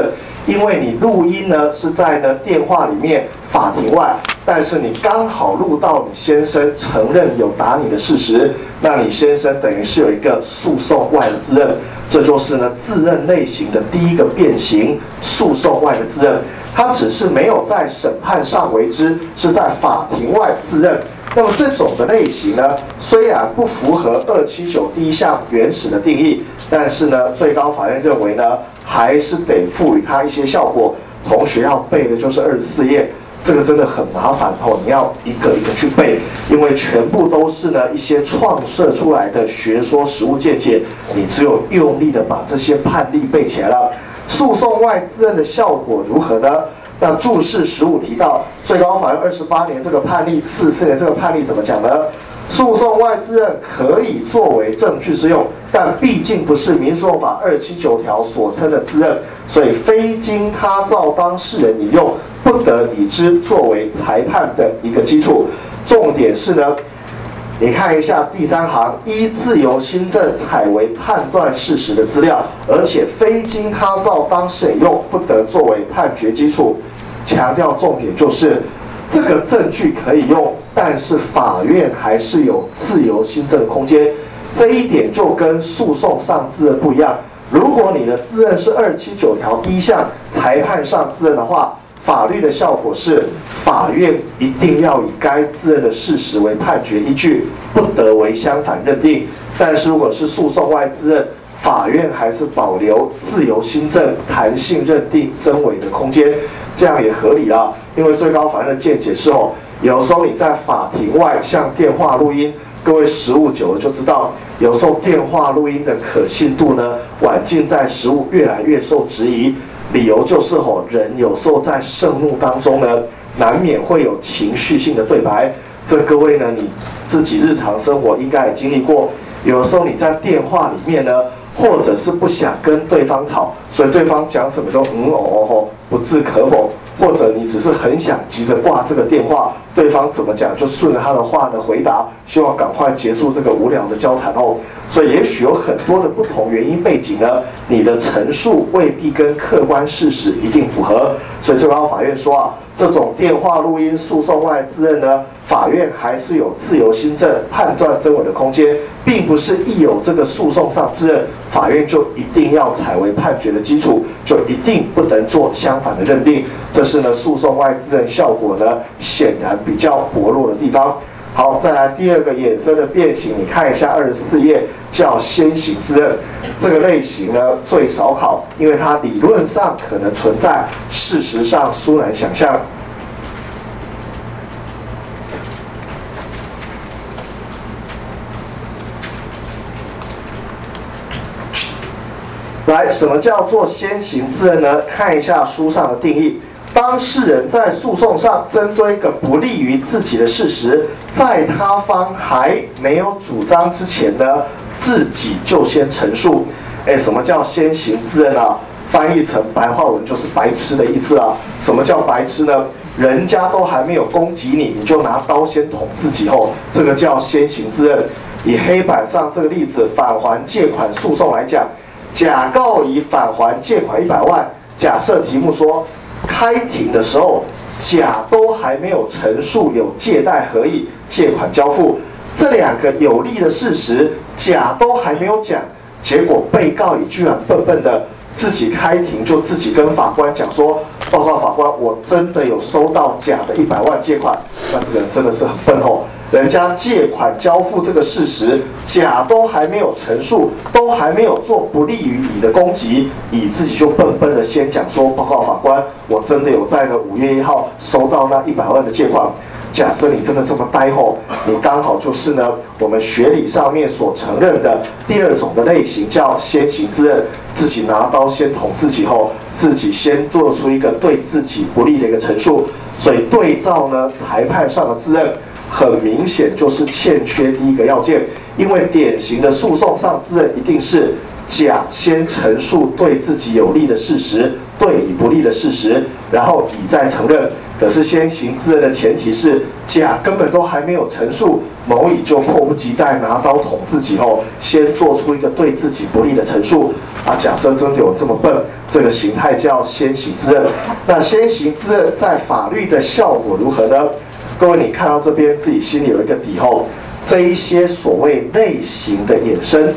因为你录音呢是在电话里面法庭外，但是你刚好录到你先生承认有打你的事实，那你先生等于是有一个诉讼外的自认，这就是自认类型的第一个变形，诉讼外的自认。他只是没有在审判上为之，是在法庭外自认。那么这种的类型呢，虽然不符合279第一项原始的定义，但是最高法院认为还是得赋予它一些效果。同学要背的就是24页，这个真的很麻烦你要一个一个去背，因为全部都是一些创设出来的学说实务见解，你只有用力的把这些判例背起来了。诉讼外自认的效果如何呢？那注释15提到，最高法院28年这个判例，44年这个判例怎么讲呢？诉讼外自认可以作为证据之用，但毕竟不是民诉讼法279条所称的自认，所以非经他造当事人引用，不得以之作为裁判的一个基础。重点是你看一下第3行，依自由心证采为判断事实的资料，而且非经他造当事人用，不得作为判决基础。强调重点就是这个证据可以用，但是法院还是有自由心证的空间。这一点就跟诉讼上自认不一样。如果你的自认是279条第一项裁判上自认的话，法律的效果是法院一定要以该自认的事实为判决依据，不得为相反认定。但是如果是诉讼外自认，法院还是保留自由心证、弹性认定真伪的空间，这样也合理啦。因为最高法院的见解是有时候你在法庭外像电话录音，各位实务久了就知道，有时候电话录音的可信度晚近在实务越来越受质疑。理由就是人有时候在盛怒当中难免会有情绪性的对白。这各位你自己日常生活应该也经历过，有时候你在电话里面或者是不想跟对方吵，所以对方讲什么都不置可否，或者你只是很想急着挂这个电话，对方怎么讲就顺着他的话回答，希望赶快结束这个无聊的交谈所以也许有很多的不同原因背景你的陈述未必跟客观事实一定符合。所以最高法院说这种电话录音诉讼外自认法院还是有自由心证判断真伪的空间，并不是一有这个诉讼上自认，法院就一定要采为判决的基础，就一定不能做相反的认定。这是诉讼外自认效果显然比较薄弱的地方。好，再来第二个衍生的变形，你看一下24页，叫先行自认。这个类型最少考，因为它理论上可能存在，事实上殊难想象。来，什么叫做先行自认呢？看一下书上的定义。当事人在诉讼上针对一个不利于自己的事实，在他方还没有主张之前自己就先陈述。什么叫先行自认翻译成白话文就是白痴的意思啊。什么叫白痴呢？人家都还没有攻击你，你就拿刀先捅自己这个叫先行自认。以黑板上这个例子返还借款诉讼来讲，甲告乙返还借款100万，假设题目说开庭的时候，甲都还没有陈述有借贷合意、借款交付这2个有利的事实，甲都还没有讲，结果被告乙居然笨笨的自己开庭就自己跟法官讲说，报告法官，我真的有收到甲的100万借款。那这个人真的是很笨人家借款交付这个事实，甲都还没有陈述，都还没有做不利于乙的攻击，乙自己就笨笨的先讲说，报告法官，我真的有在5月1号收到那100万的借款。假设你真的这么呆你刚好就是我们学理上面所承认的第2种的类型，叫先行自认，自己拿刀先捅自己自己先做出一个对自己不利的一个陈述。所以对照裁判上的自认，很明显就是欠缺第一个要件，因为典型的诉讼上自认一定是甲先陈述对自己有利的事实，对乙不利的事实，然后乙再承认。可是先行自认的前提是甲根本都还没有陈述，某乙就迫不及待拿刀捅自己先做出一个对自己不利的陈述假设真的有这么笨， 这个形态叫先行自认。那先行自认在法律的效果如何呢？各位，你看到这边自己心里有一个底后，这一些所谓类型的衍生。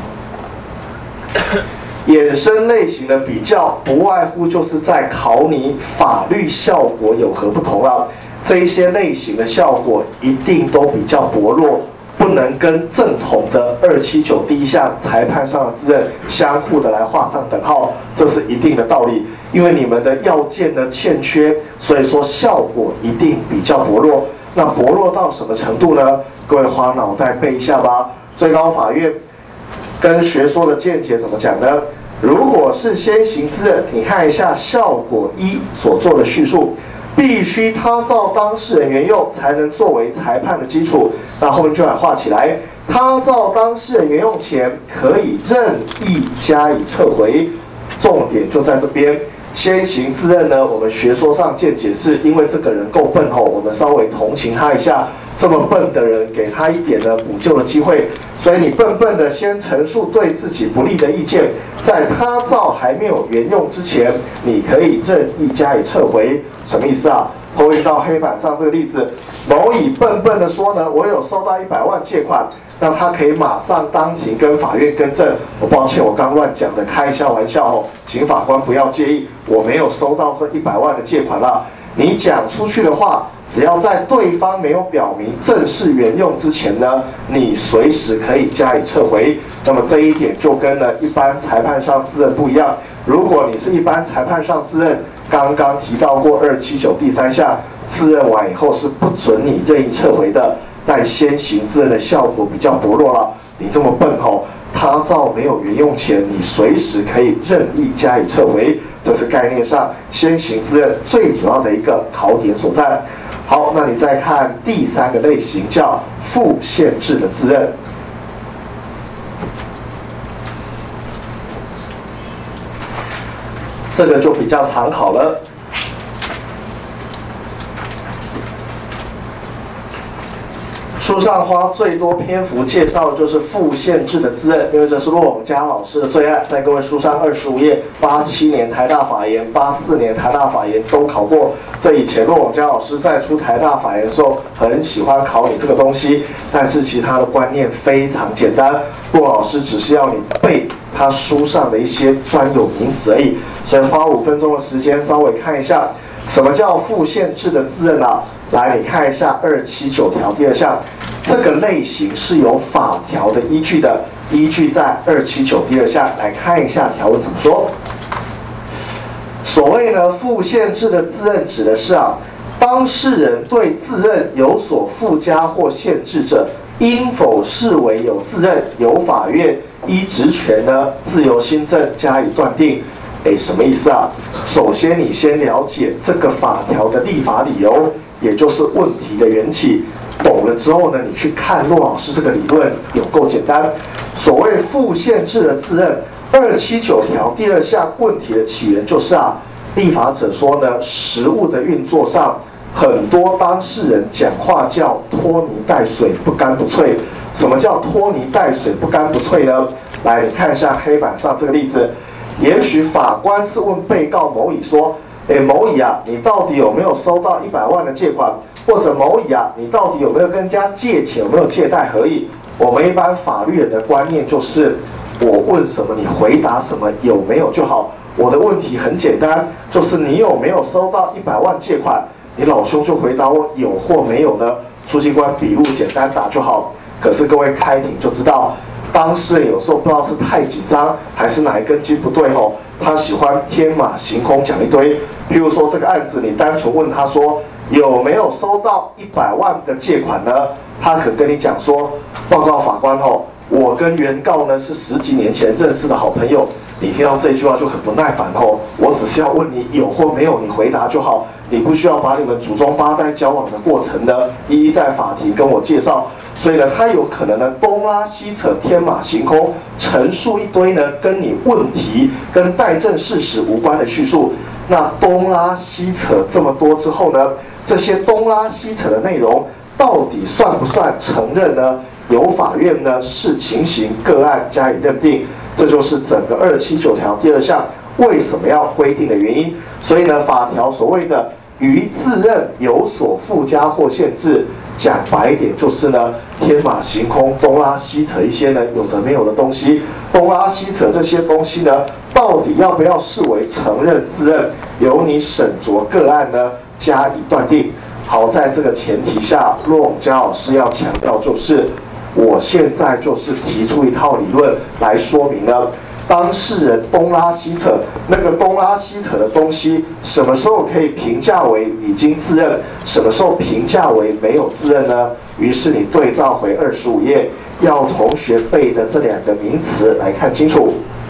衍生类型的比较，不外乎就是在考你法律效果有何不同了。这一些类型的效果一定都比较薄弱，不能跟正统的279第一项裁判上的自认相互的来画上等号，这是一定的道理。因为你们的要件呢欠缺，所以说效果一定比较薄弱。那薄弱到什么程度呢？各位花脑袋背一下吧。最高法院跟学说的见解怎么讲呢？如果是先行自认，你看一下效果一所做的叙述，必须他照当事人原用才能作为裁判的基础。那后面就来画起来，他照当事人原用前可以任意加以撤回。重点就在这边。先行自认呢，我们学说上见解是因为这个人够笨吼，我们稍微同情他一下。这么笨的人，给他一点的补救的机会。所以你笨笨的先陈述对自己不利的意见，在他照还没有原用之前，你可以任意加以撤回。什么意思啊？投影到黑板上这个例子，某乙笨笨的说呢，我有收到100万借款，那他可以马上当庭跟法院更正。我抱歉，我刚乱讲的，开一下玩笑哦，请法官不要介意，我没有收到这100万的借款啦。你讲出去的话，只要在对方没有表明正式原用之前呢，你随时可以加以撤回。那么这一点就跟呢一般裁判上自认不一样。如果你是一般裁判上自认，刚刚提到过279第3项，自认完以后是不准你任意撤回的。但先行自认的效果比较薄弱了。你这么笨吼，他照没有原用前，你随时可以任意加以撤回。这是概念上先行自认最主要的一个考点所在。好，那你再看第3个类型，叫附限制的自认。这个就比较常考了。书上花最多篇幅介绍的就是附限制的自认，因为这是骆永嘉老师的最爱，在各位书上25页，87年台大法研、84年台大法研都考过。这以前骆永嘉老师在出台大法研的时候，很喜欢考你这个东西，但是其他的观念非常简单，骆老师只是要你背他书上的一些专有名词而已。所以花5分钟的时间稍微看一下，什么叫附限制的自认啊？来，你看一下279条第2项，这个类型是有法条的依据的，依据在279第2项，来看一下条文怎么说。所谓呢，附限制的自认指的是当事人对自认有所附加或限制者，应否视为有自认，由法院依职权呢自由心证加以断定。什么意思啊？首先你先了解这个法条的立法理由，也就是问题的缘起。懂了之后呢，你去看骆老师这个理论有够简单。所谓附限制的自认，279条第2项问题的起源就是立法者说呢，实务的运作上，很多当事人讲话叫拖泥带水，不干不脆。什么叫拖泥带水，不干不脆呢？来，你看一下黑板上这个例子。也许法官是问被告某乙说：“某乙你到底有没有收到100万的借款？或者某乙你到底有没有跟人家借钱，有没有借贷合意？”我们一般法律人的观念就是，我问什么你回答什么，有没有就好。我的问题很简单，就是你有没有收到100万借款？你老兄就回答我有或没有呢？书记官笔录简单打就好。可是各位开庭就知道。当事人有时候不知道是太紧张，还是哪一根筋不对他喜欢天马行空讲一堆。譬如说这个案子，你单纯问他说有没有收到100万的借款呢？他可跟你讲说，报告法官我跟原告呢是10几年前认识的好朋友。你听到这句话就很不耐烦我只是要问你有或没有，你回答就好，你不需要把你们祖宗8代交往的过程呢一一在法庭跟我介绍。所以呢，他有可能呢东拉西扯，天马行空，陈述一堆呢跟你问题跟待证事实无关的叙述。那东拉西扯这么多之后呢，这些东拉西扯的内容到底算不算承认呢？由法院呢视情形个案加以认定。这就是整个279条第2项为什么要规定的原因。所以呢，法条所谓的于自认有所附加或限制，讲白一点就是呢，天马行空，东拉西扯一些呢有的没有的东西，东拉西扯这些东西呢，到底要不要视为承认自认，由你审酌个案呢加以断定。好，在这个前提下，骆永嘉老师要强调就是，我现在就是提出一套理论来说明呢，当事人东拉西扯，那个东拉西扯的东西，什么时候可以评价为已经自认，什么时候评价为没有自认呢？于是你对照回25页，要同学背的这两个名词来看清楚。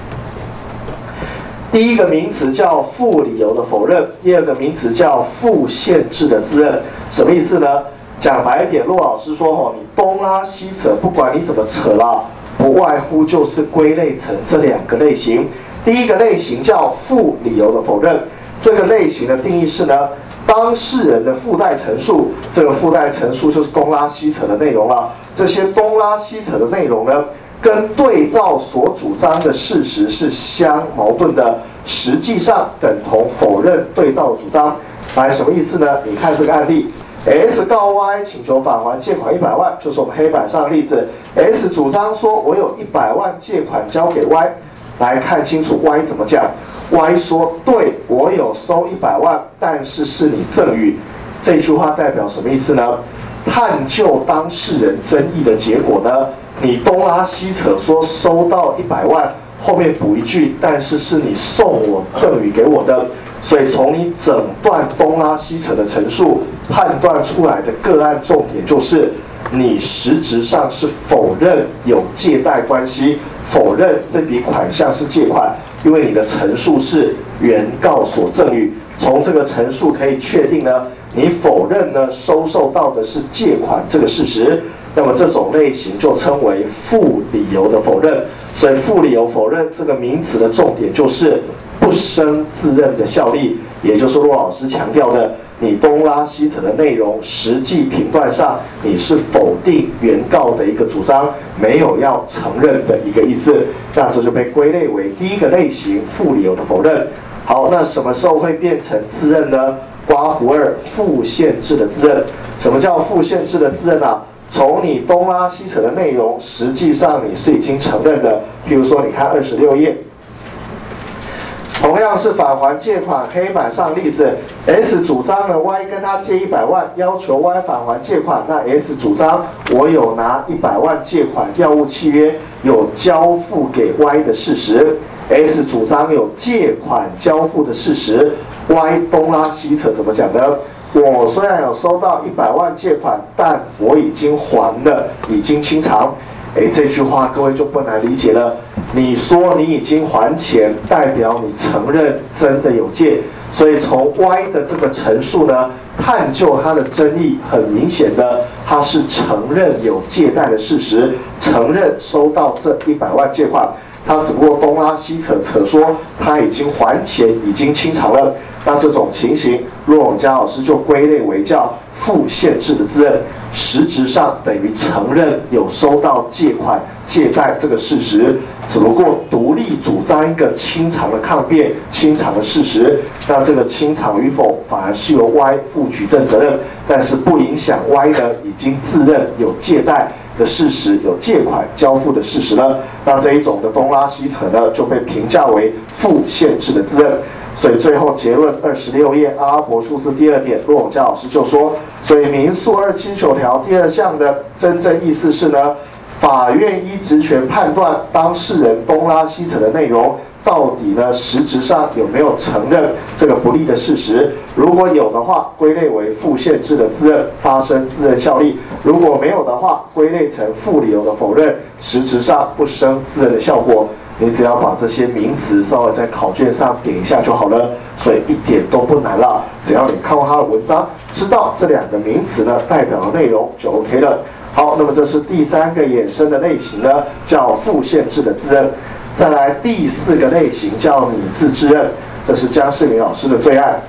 第一个名词叫附理由的否认，第二个名词叫附限制的自认。什么意思呢？讲白一点，骆老师说你东拉西扯，不管你怎么扯啦，不外乎就是归类成这两个类型。第一个类型叫附理由的否认，这个类型的定义是呢，当事人的附带陈述，这个附带陈述就是东拉西扯的内容了。这些东拉西扯的内容呢，跟对照所主张的事实是相矛盾的，实际上等同否认对照的主张。来，什么意思呢？你看这个案例 ，S 告 Y 请求返还借款100万，就是我们黑板上的例子。S 主张说我有100万借款交给 Y， 来看清楚 Y 怎么讲。Y 说对，我有收100万，但是是你赠与。这句话代表什么意思呢？探究当事人争议的结果呢？你东拉西扯说收到100万，后面补一句，但是是你送我赠与给我的。所以从你整段东拉西扯的陈述判断出来的个案重点就是，你实质上是否认有借贷关系，否认这笔款项是借款，因为你的陈述是原告所赠与。从这个陈述可以确定呢，你否认呢收受到的是借款这个事实。那么这种类型就称为附理由的否认。所以附理由否认这个名词的重点就是不生自认的效力，也就是骆老师强调的，你东拉西扯的内容，实际评断上你是否定原告的一个主张，没有要承认的一个意思。那这就被归类为第一个类型附理由的否认。好，那什么时候会变成自认呢？刮胡2附限制的自认。什么叫附限制的自认啊？从你东拉西扯的内容，实际上你是已经承认的。譬如说，你看26页，同样是返还借款，黑板上例子 ，S 主张呢 Y 跟他借100万，要求 Y 返还借款。那 S 主张我有拿100万借款，要务契约有交付给 Y 的事实。S 主张有借款交付的事实 ，Y 东拉西扯怎么讲呢？我虽然有收到100万借款，但我已经还了，已经清偿。这句话各位就不难理解了。你说你已经还钱，代表你承认真的有借。所以从 Y 的这个陈述呢，探究它的争议，很明显的，它是承认有借贷的事实，承认收到这100万借款。他只不过东拉西扯，扯说他已经还钱，已经清偿了。那这种情形，骆永嘉老师就归类为叫附限制的自认，实质上等于承认有收到借款、借贷这个事实，只不过独立主张一个清偿的抗辩、清偿的事实。那这个清偿与否，反而是由 Y 负举证责任，但是不影响 Y 呢已经自认有借贷的事实，有借款交付的事实呢，那这一种的东拉西扯呢，就被评价为附限制的自认。所以最后结论26页阿拉伯数字第2点，骆永嘉老师就说，所以民诉279条第2项的真正意思是呢，法院依职权判断当事人东拉西扯的内容，到底呢实质上有没有承认这个不利的事实？如果有的话，归类为附限制的自认，发生自认效力；如果没有的话，归类成附理由的否认，实质上不生自认的效果。你只要把这些名词稍微在考卷上点一下就好了，所以一点都不难了。只要你看过他的文章，知道这两个名词呢代表的内容就 OK 了。好，那么这是第3个衍生的类型呢，叫附限制的自认。再来第4个类型叫拟自自认，这是江世明老师的最爱。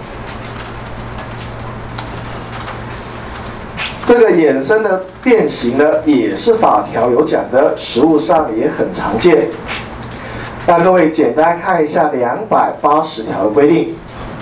这个衍生的变形呢，也是法条有讲的，实务上也很常见。 那各位简单看一下280条的规定。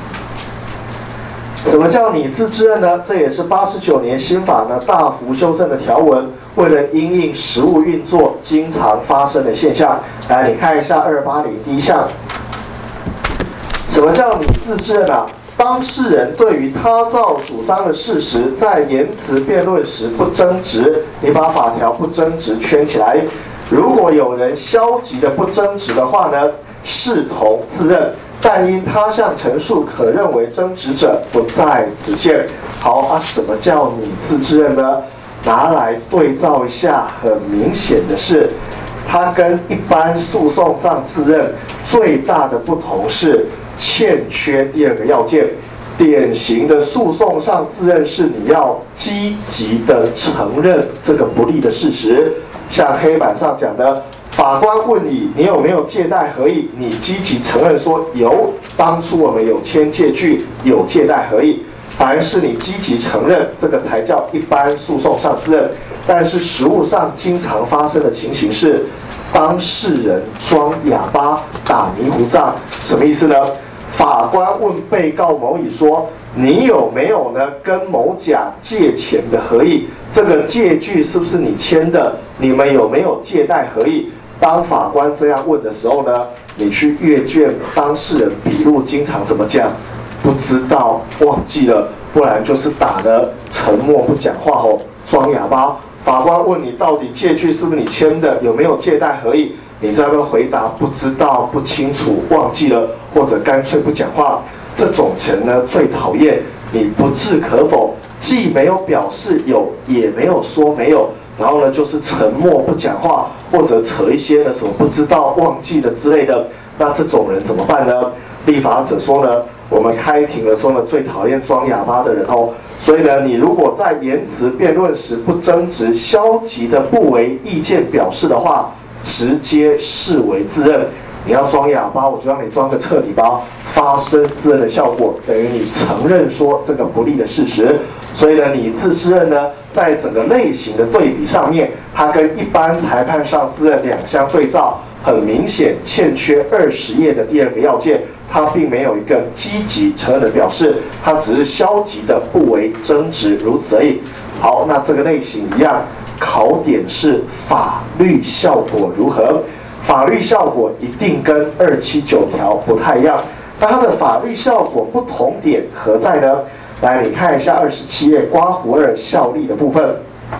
什么叫拟自治任呢？这也是89年新法呢大幅修正的条文，为了因应实务运作经常发生的现象。来，你看一下280第一项，什么叫拟自治任啊？当事人对于他造主张的事实，在言辞辩论时不争执，你把法条不争执圈起来。如果有人消极的不争执的话呢，视同自任。但因他项陈述可认为争执者不在此限。好啊，什么叫拟自治任呢？拿来对照一下，很明显的是，它跟一般诉讼上自任最大的不同是欠缺第二个要件。典型的诉讼上自任是你要积极的承认这个不利的事实，像黑板上讲的。法官问你有没有借贷合意，你积极承认说有，当初我们有签借据，有借贷合意。凡是你积极承认，这个才叫一般诉讼上自任。但是实务上经常发生的情形是，当事人装哑巴打迷糊仗。什么意思呢？法官问被告某乙说，你有没有呢跟某甲借钱的合意？这个借据是不是你签的？你们有没有借贷合意？当法官这样问的时候呢，你去阅卷，当事人笔录经常怎么讲？不知道，忘记了，不然就是打了沉默不讲话哦，装哑巴。法官问你到底借据是不是你签的，有没有借贷合意？你在那回答不知道、不清楚、忘记了，或者干脆不讲话。这种人呢最讨厌，你不置可否，既没有表示有，也没有说没有。然后呢，就是沉默不讲话，或者扯一些呢什么不知道、忘记了之类的。那这种人怎么办呢？立法者说呢，我们开庭的时候呢，最讨厌装哑巴的人哦。所以呢，你如果在言辞辩论时不争执、消极的不为意见表示的话，直接视为自任。你要装哑巴，我就让你装个彻底吧，发生自任的效果，等于你承认说这个不利的事实。所以呢，拟自治任呢，在整个类型的对比上面，它跟一般裁判上自任两相对照，很明显欠缺20页的第二个要件，它并没有一个积极承认的表示，它只是消极的不为争执，如此而已。好，那这个类型一样，考点是法律效果如何？法律效果一定跟279条不太一样，那它的法律效果不同点何在呢？来，你看一下27页刮胡2效力的部分。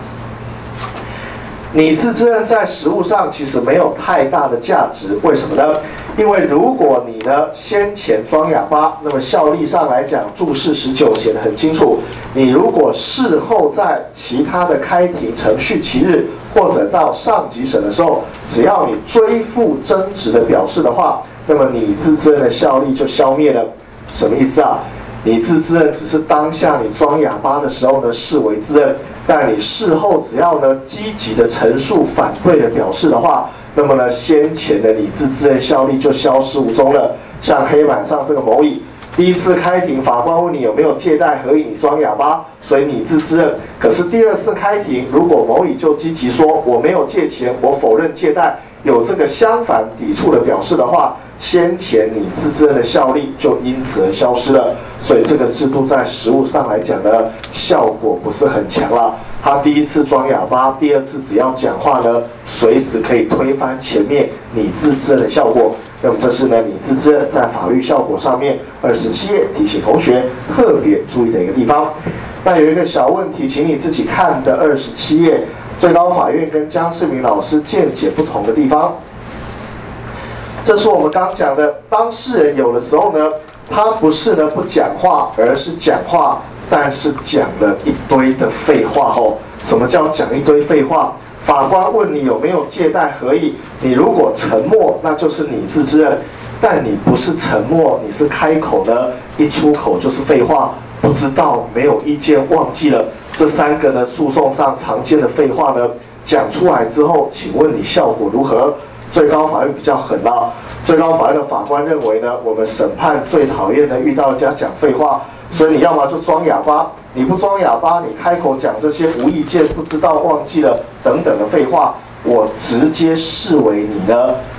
拟自治任在实务上其实没有太大的价值，为什么呢？因为如果你呢先前装哑巴，那么效力上来讲，注释19写得很清楚。你如果事后在其他的开庭程序期日，或者到上级审的时候，只要你追复争执的表示的话，那么拟自治任的效力就消灭了。什么意思啊？拟自治任只是当下你装哑巴的时候呢视为自任，但你事后只要呢积极的陈述反对的表示的话，那么呢先前的拟自治任效力就消失无踪了。像黑板上这个某乙，第一次开庭，法官问你有没有借贷合意，你装哑巴，所以拟自治任。可是第二次开庭，如果某乙就积极说我没有借钱，我否认借贷，有这个相反抵触的表示的话，先前拟自治任的效力就因此而消失了。所以这个制度在实务上来讲呢，效果不是很强啦。他第一次装哑巴，第二次只要讲话呢，随时可以推翻前面拟自治任的效果。那么这是呢拟自治任在法律效果上面27页提醒同学特别注意的一个地方。那有一个小问题，请你自己看的27页，最高法院跟江世明老师见解不同的地方。这是我们刚讲的，当事人有的时候呢，他不是呢不讲话，而是讲话，但是讲了一堆的废话哦。什么叫讲一堆废话？法官问你有没有借贷合意，你如果沉默，那就是拟自治任；但你不是沉默，你是开口呢，一出口就是废话，不知道、没有意见、忘记了，这三个呢诉讼上常见的废话呢，讲出来之后，请问你效果如何？最高法院比较狠啦，最高法院的法官认为呢，我们审判最讨厌的遇到人家讲废话，所以你要么就装哑巴，你不装哑巴，你开口讲这些无意见、不知道、忘记了等等的废话，我直接视为你呢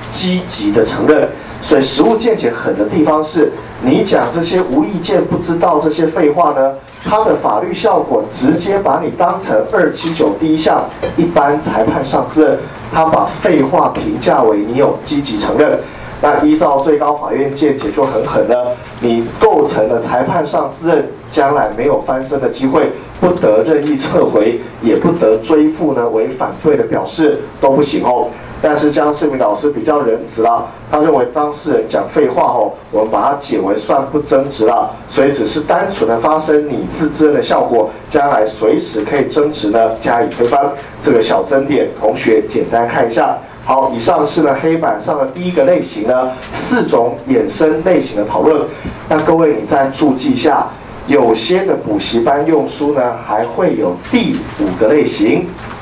积极的承认。所以实务见解狠的地方是，你讲这些无意见、不知道这些废话呢，它的法律效果直接把你当成279第一项一般裁判上自认，他把废话评价为你有积极承认。那依照最高法院见解就很狠了，你构成了裁判上自认，将来没有翻身的机会，不得任意撤回，也不得追复呢为反对的表示都不行哦。但是江世明老师比较仁慈啦，他认为当事人讲废话哦，我们把它解为算不争执啦，所以只是单纯的发生拟自自认的效果，将来随时可以争执呢加以推翻。这个小争点，同学简单看一下。好，以上是呢黑板上的第一个类型呢4种衍生类型的讨论。那各位你再注记一下，有些的补习班用书呢还会有第5个类型。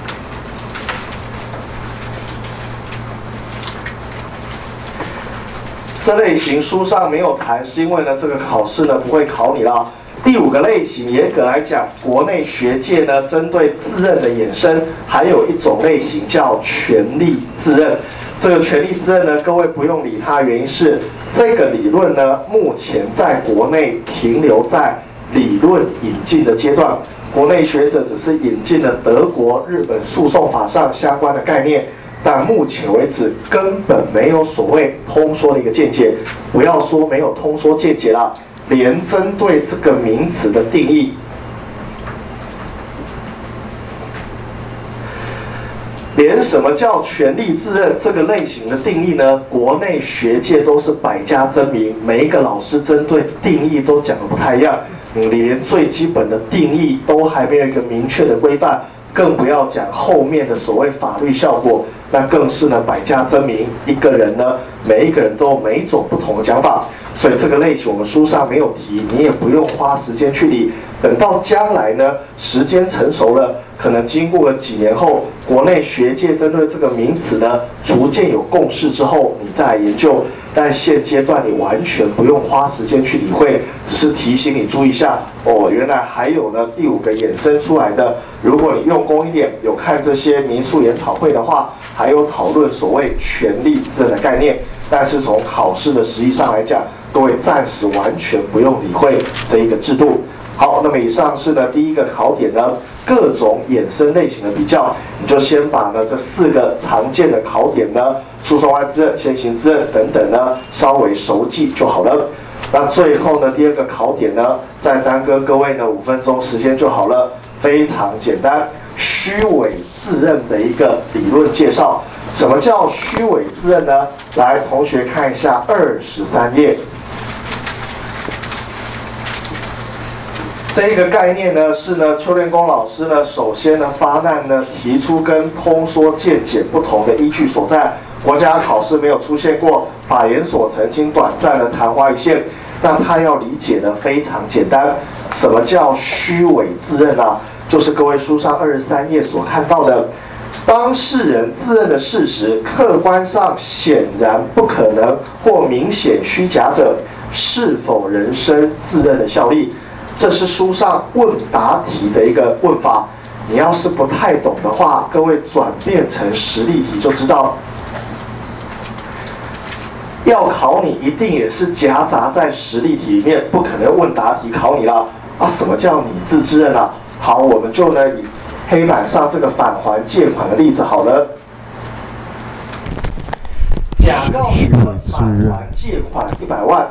这类型书上没有谈，是因为呢这个考试呢不会考你啦。第5个类型，严格来讲，国内学界呢针对自认的衍生，还有一种类型叫权利自认。这个权利自认呢，各位不用理它，原因是这个理论呢，目前在国内停留在理论引进的阶段。国内学者只是引进了德国、日本诉讼法上相关的概念，但目前为止根本没有所谓通说的一个见解。不要说没有通说见解啦，连针对这个名词的定义，连什么叫权利自认这个类型的定义呢？国内学界都是百家争鸣，每一个老师针对定义都讲得不太一样。你连最基本的定义都还没有一个明确的规范，更不要讲后面的所谓法律效果，那更是呢百家争鸣。一个人呢，每一个人都有每一种不同的讲法。所以这个类型我们书上没有提，你也不用花时间去理。等到将来呢，时间成熟了，可能经过了几年后，国内学界针对这个名词呢，逐渐有共识之后，你再来研究。但现阶段你完全不用花时间去理会，只是提醒你注意一下哦，原来还有呢第5个衍生出来的。如果你用功一点，有看这些民诉研讨会的话，还有讨论所谓权利自认的概念。但是从考试的实际上来讲，各位暂时完全不用理会这一个制度。好，那么以上是呢第1个考点呢各种衍生类型的比较，你就先把呢这4个常见的考点呢，诉讼外自认、先行自认等等呢稍微熟记就好了。那最后呢第2个考点呢，再耽搁各位呢5分钟时间就好了，非常简单，虚伪自认的一个理论介绍。什么叫虚伪自认呢？来，同学看一下23页。这个概念呢，是呢邱连功老师呢首先呢发难呢提出跟通说见解不同的依据所在。国家考试没有出现过，法研所曾经短暂的昙花一现。那他要理解的非常简单，什么叫虚伪自认啊？就是各位书上23页所看到的。当事人自认的事实客观上显然不可能或明显虚假者，是否人生自认的效力？这是书上问答题的一个问法。你要是不太懂的话，各位转变成实例题就知道。要考你一定也是夹杂在实例题里面，不可能问答题考你啦。啊，什么叫拟自自认啊？好，我们就呢以黑板上这个返还借款的例子好了。甲告你们返还借款100万。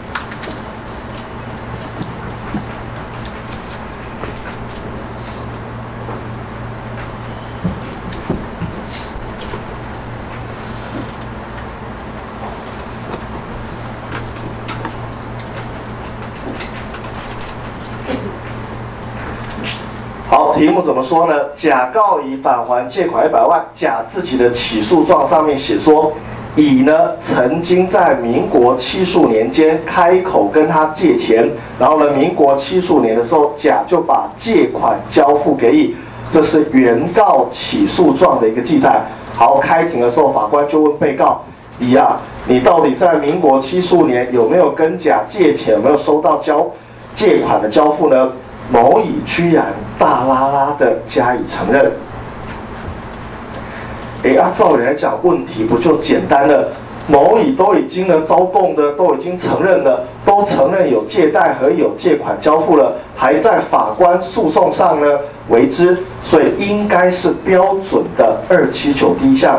好，题目怎么说呢？甲告乙返还借款100万，甲自己的起诉状上面写说，乙呢曾经在民国70年间开口跟他借钱，然后呢，民国70年的时候，甲就把借款交付给乙，这是原告起诉状的一个记载。好，开庭的时候，法官就问被告：乙啊，你到底在民国70年有没有跟甲借钱，有没有收到借款的交付呢？某乙居然大拉拉的加以承认。 照理来讲，问题不就简单了？某乙都已经呢招供的都已经承认了，都承认有借贷和有借款交付了，还在法官诉讼上呢为之，所以应该是标准的279第一项，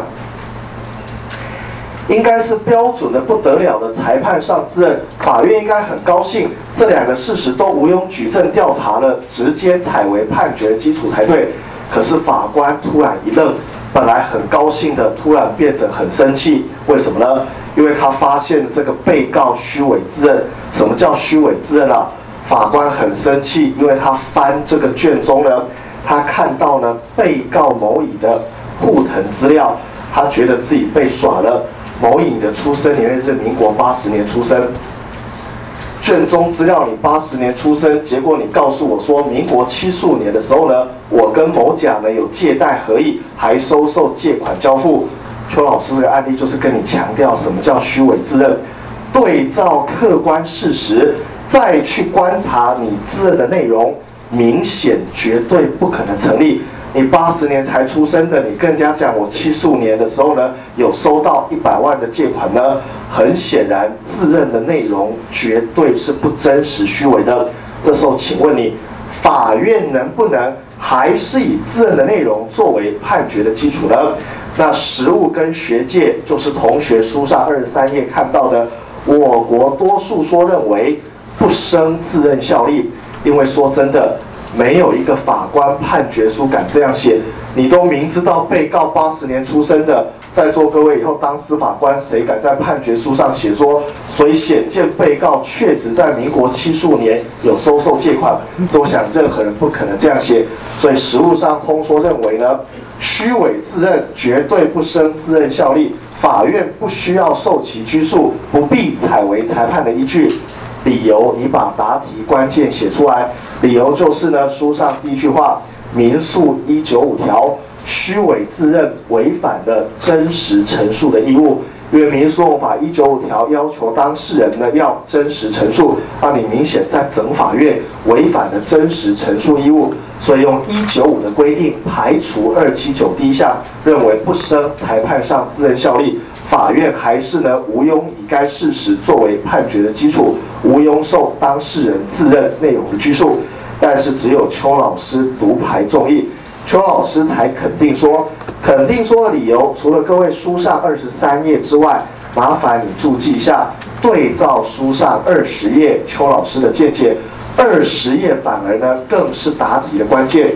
应该是标准的不得了的裁判上自认，法院应该很高兴，这2个事实都无庸举证调查了，直接采为判决的基础才对。可是法官突然一愣。本来很高兴的，突然变成很生气，为什么呢？因为他发现这个被告虚伪自认。什么叫虚伪自认啊？法官很生气，因为他翻这个卷宗呢，他看到呢被告某乙的户藤资料，他觉得自己被耍了。某乙的出生年月是民国80年出生，卷宗资料你80年出生，结果你告诉我说民国75年的时候呢，我跟某甲呢有借贷合意，还收受借款交付。邱老师这个案例就是跟你强调什么叫虚伪自认，对照客观事实，再去观察你自认的内容，明显绝对不可能成立。你80年才出生的，你跟人家讲我75年的时候呢有收到100万的借款呢，很显然自认的内容绝对是不真实虚伪的。这时候请问你，法院能不能还是以自认的内容作为判决的基础呢？那实务跟学界就是同学书上23页看到的，我国多数说认为不生自认效力，因为说真的，没有一个法官判决书敢这样写。你都明知道被告80年出生的，在座各位以后当司法官，谁敢在判决书上写说，所以显见被告确实在民国75年有收受借款？我想任何人不可能这样写。所以实务上通说认为呢，虚伪自认绝对不生自认效力，法院不需要受其拘束，不必采为裁判的依据。理由你把答题关键写出来，理由就是呢，书上第一句话，民诉195条，虚伪自认违反了真实陈述的义务。因为民诉法195条要求当事人呢要真实陈述，那你明显在整法院违反了真实陈述义务，所以用195的规定排除279第一项，认为不生裁判上自认效力。法院还是呢无庸以该事实作为判决的基础，无庸受当事人自认内容的拘束。但是只有邱老师独排众议，邱老师才肯定说的理由，除了各位书上23页之外，麻烦你注记一下，对照书上20页邱老师的见解，20页反而呢更是答题的关键。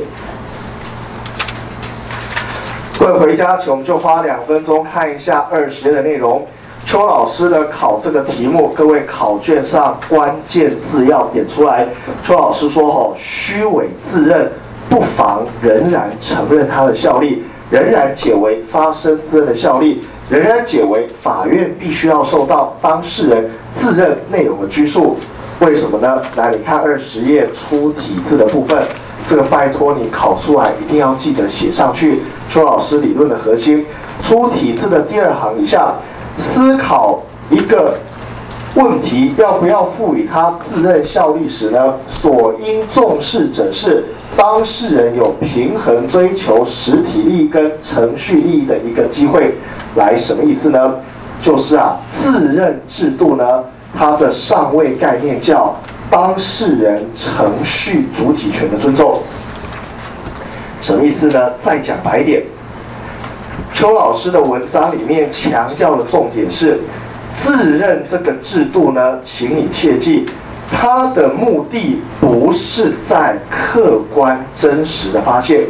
各位回家前，我们就花2分钟看一下20页的内容。邱老师的考这个题目，各位考卷上关键字要点出来。邱老师说虚伪自认，不妨仍然承认它的效力，仍然解为发生自认的效力，仍然解为法院必须要受到当事人自认内容的拘束。为什么呢？来，你看20页出题字的部分，这个拜托你考出来一定要记得写上去。邱老师理论的核心，出题字的第2行以下，思考一个问题要不要赋予它自认效力时呢，所应重视者是当事人有平衡追求实体利益跟程序利益的一个机会。来，什么意思呢？就是自认制度呢，它的上位概念叫当事人程序主体权的尊重。什么意思呢？再讲白一点，邱老师的文章里面强调的重点是，自认这个制度呢，请你切记，它的目的不是在客观真实的发现。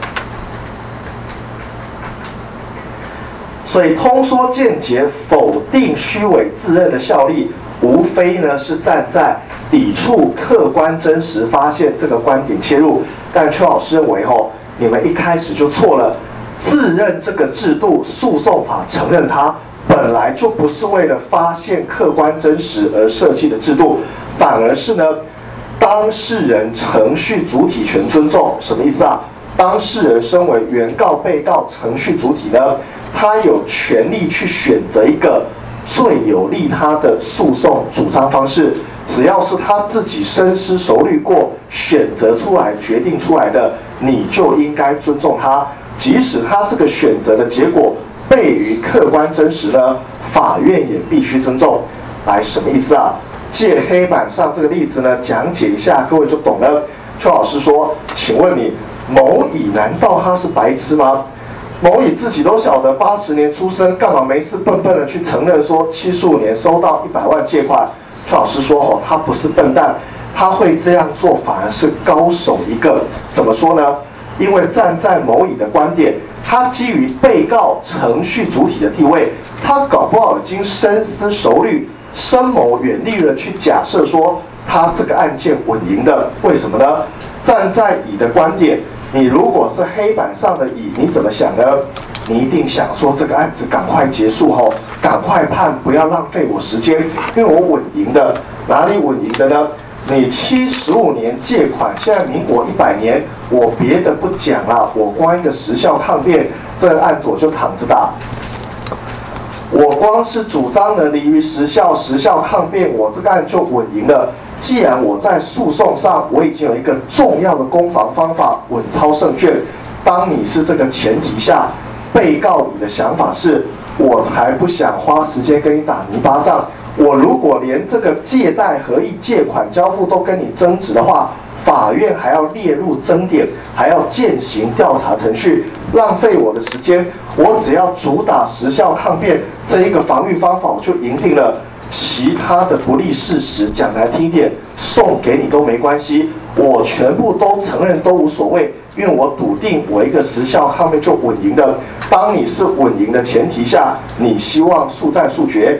所以通说见解否定虚伪自认的效力，无非呢是站在抵触客观真实发现这个观点切入。但邱老师认为你们一开始就错了。自认这个制度，诉讼法承认它本来就不是为了发现客观真实而设计的制度，反而是呢，当事人程序主体权尊重。什么意思啊？当事人身为原告、被告程序主体呢，他有权利去选择一个最有利他的诉讼主张方式，只要是他自己深思熟虑过、选择出来、决定出来的，你就应该尊重他。 即使他这个选择的结果悖于客观真实呢，法院也必须尊重。来，什么意思啊？借黑板上这个例子呢，讲解一下，各位就懂了。邱老师说，请问你，某乙难道他是白痴吗？某乙自己都晓得80年出生，干嘛没事笨笨的去承认说75年收到100万借款？邱老师说，他不是笨蛋，他会这样做反而是高手一个。怎么说呢？因为站在某乙的观点，他基于被告程序主体的地位，他搞不好已经深思熟虑、深谋远虑了，去假设说他这个案件稳赢的。为什么呢？站在乙的观点，你如果是黑板上的乙，你怎么想呢？你一定想说这个案子赶快结束吼，赶快判，不要浪费我时间，因为我稳赢的。哪里稳赢的呢？你75年借款，现在民国100年，我别的不讲啦，我光一个时效抗辩，这个案子我就躺着打。我光是主张能离于时效，时效抗辩，我这个案就稳赢了。既然我在诉讼上我已经有一个重要的攻防方法，稳操胜券。当你是这个前提下，被告你的想法是，我才不想花时间跟你打泥巴仗。我如果连这个借贷合意借款交付都跟你争执的话，法院还要列入争点，还要践行调查程序，浪费我的时间。我只要主打时效抗辩这一个防御方法，我就赢定了。其他的不利事实，讲难听点，送给你都没关系，我全部都承认都无所谓，因为我笃定我一个时效抗辩就稳赢的。当你是稳赢的前提下，你希望速战速决，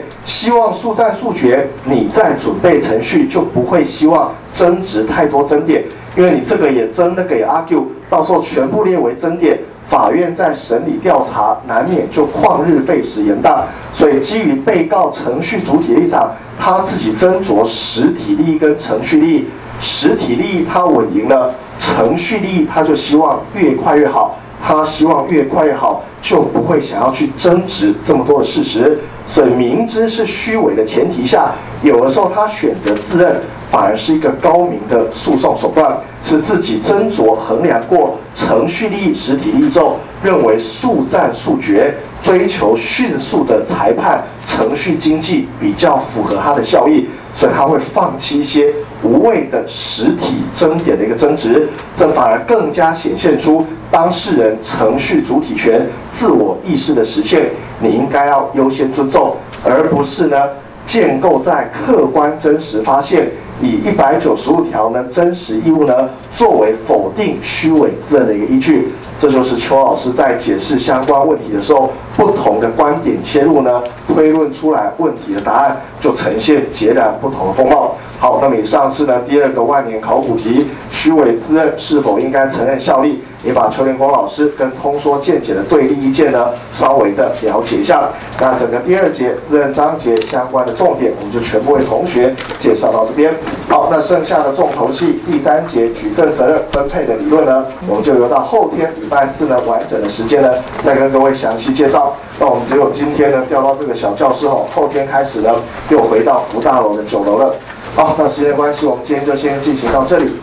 你在准备程序就不会希望争执太多争点，因为你这个也争，那个也 argue， 到时候全部列为争点。法院在审理调查，难免就旷日费时延宕。所以基于被告程序主体立场，他自己斟酌实体利益跟程序利益。实体利益他稳赢了，程序利益他就希望越快越好。他希望越快越好，就不会想要去争执这么多的事实。所以明知是虚伪的前提下，有的时候他选择自认，反而是一个高明的诉讼手段，是自己斟酌衡量过程序利益、实体利益之后，认为速战速决，追求迅速的裁判，程序经济比较符合他的效益，所以他会放弃一些无谓的实体争点的一个争执，这反而更加显现出当事人程序主体权、自我意识的实现，你应该要优先尊重，而不是呢建构在客观真实发现，以195条呢真实义务呢作为否定虚伪自认的一个依据。这就是邱老师在解释相关问题的时候，不同的观点切入呢，推论出来问题的答案就呈现截然不同的风貌。好，那么以上是呢第2个万年考古题，虚伪自认是否应该承认效力，也把邱连光老师跟通说见解的对立意见呢稍微的了解一下。那整个第2节自认章节相关的重点，我们就全部为同学介绍到这边。好，那剩下的重头戏第3节举证责任分配的理论呢，我们就留到后天礼拜4呢完整的时间呢再跟各位详细介绍。那我们只有今天呢调到这个小教室后，后天开始呢又回到福大楼的9楼了。好，那时间关系，我们今天就先进行到这里。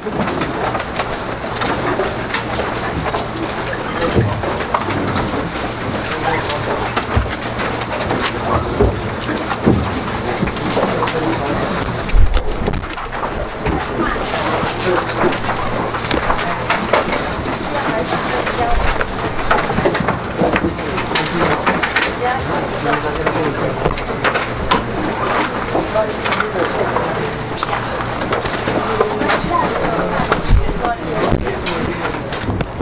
Yeah.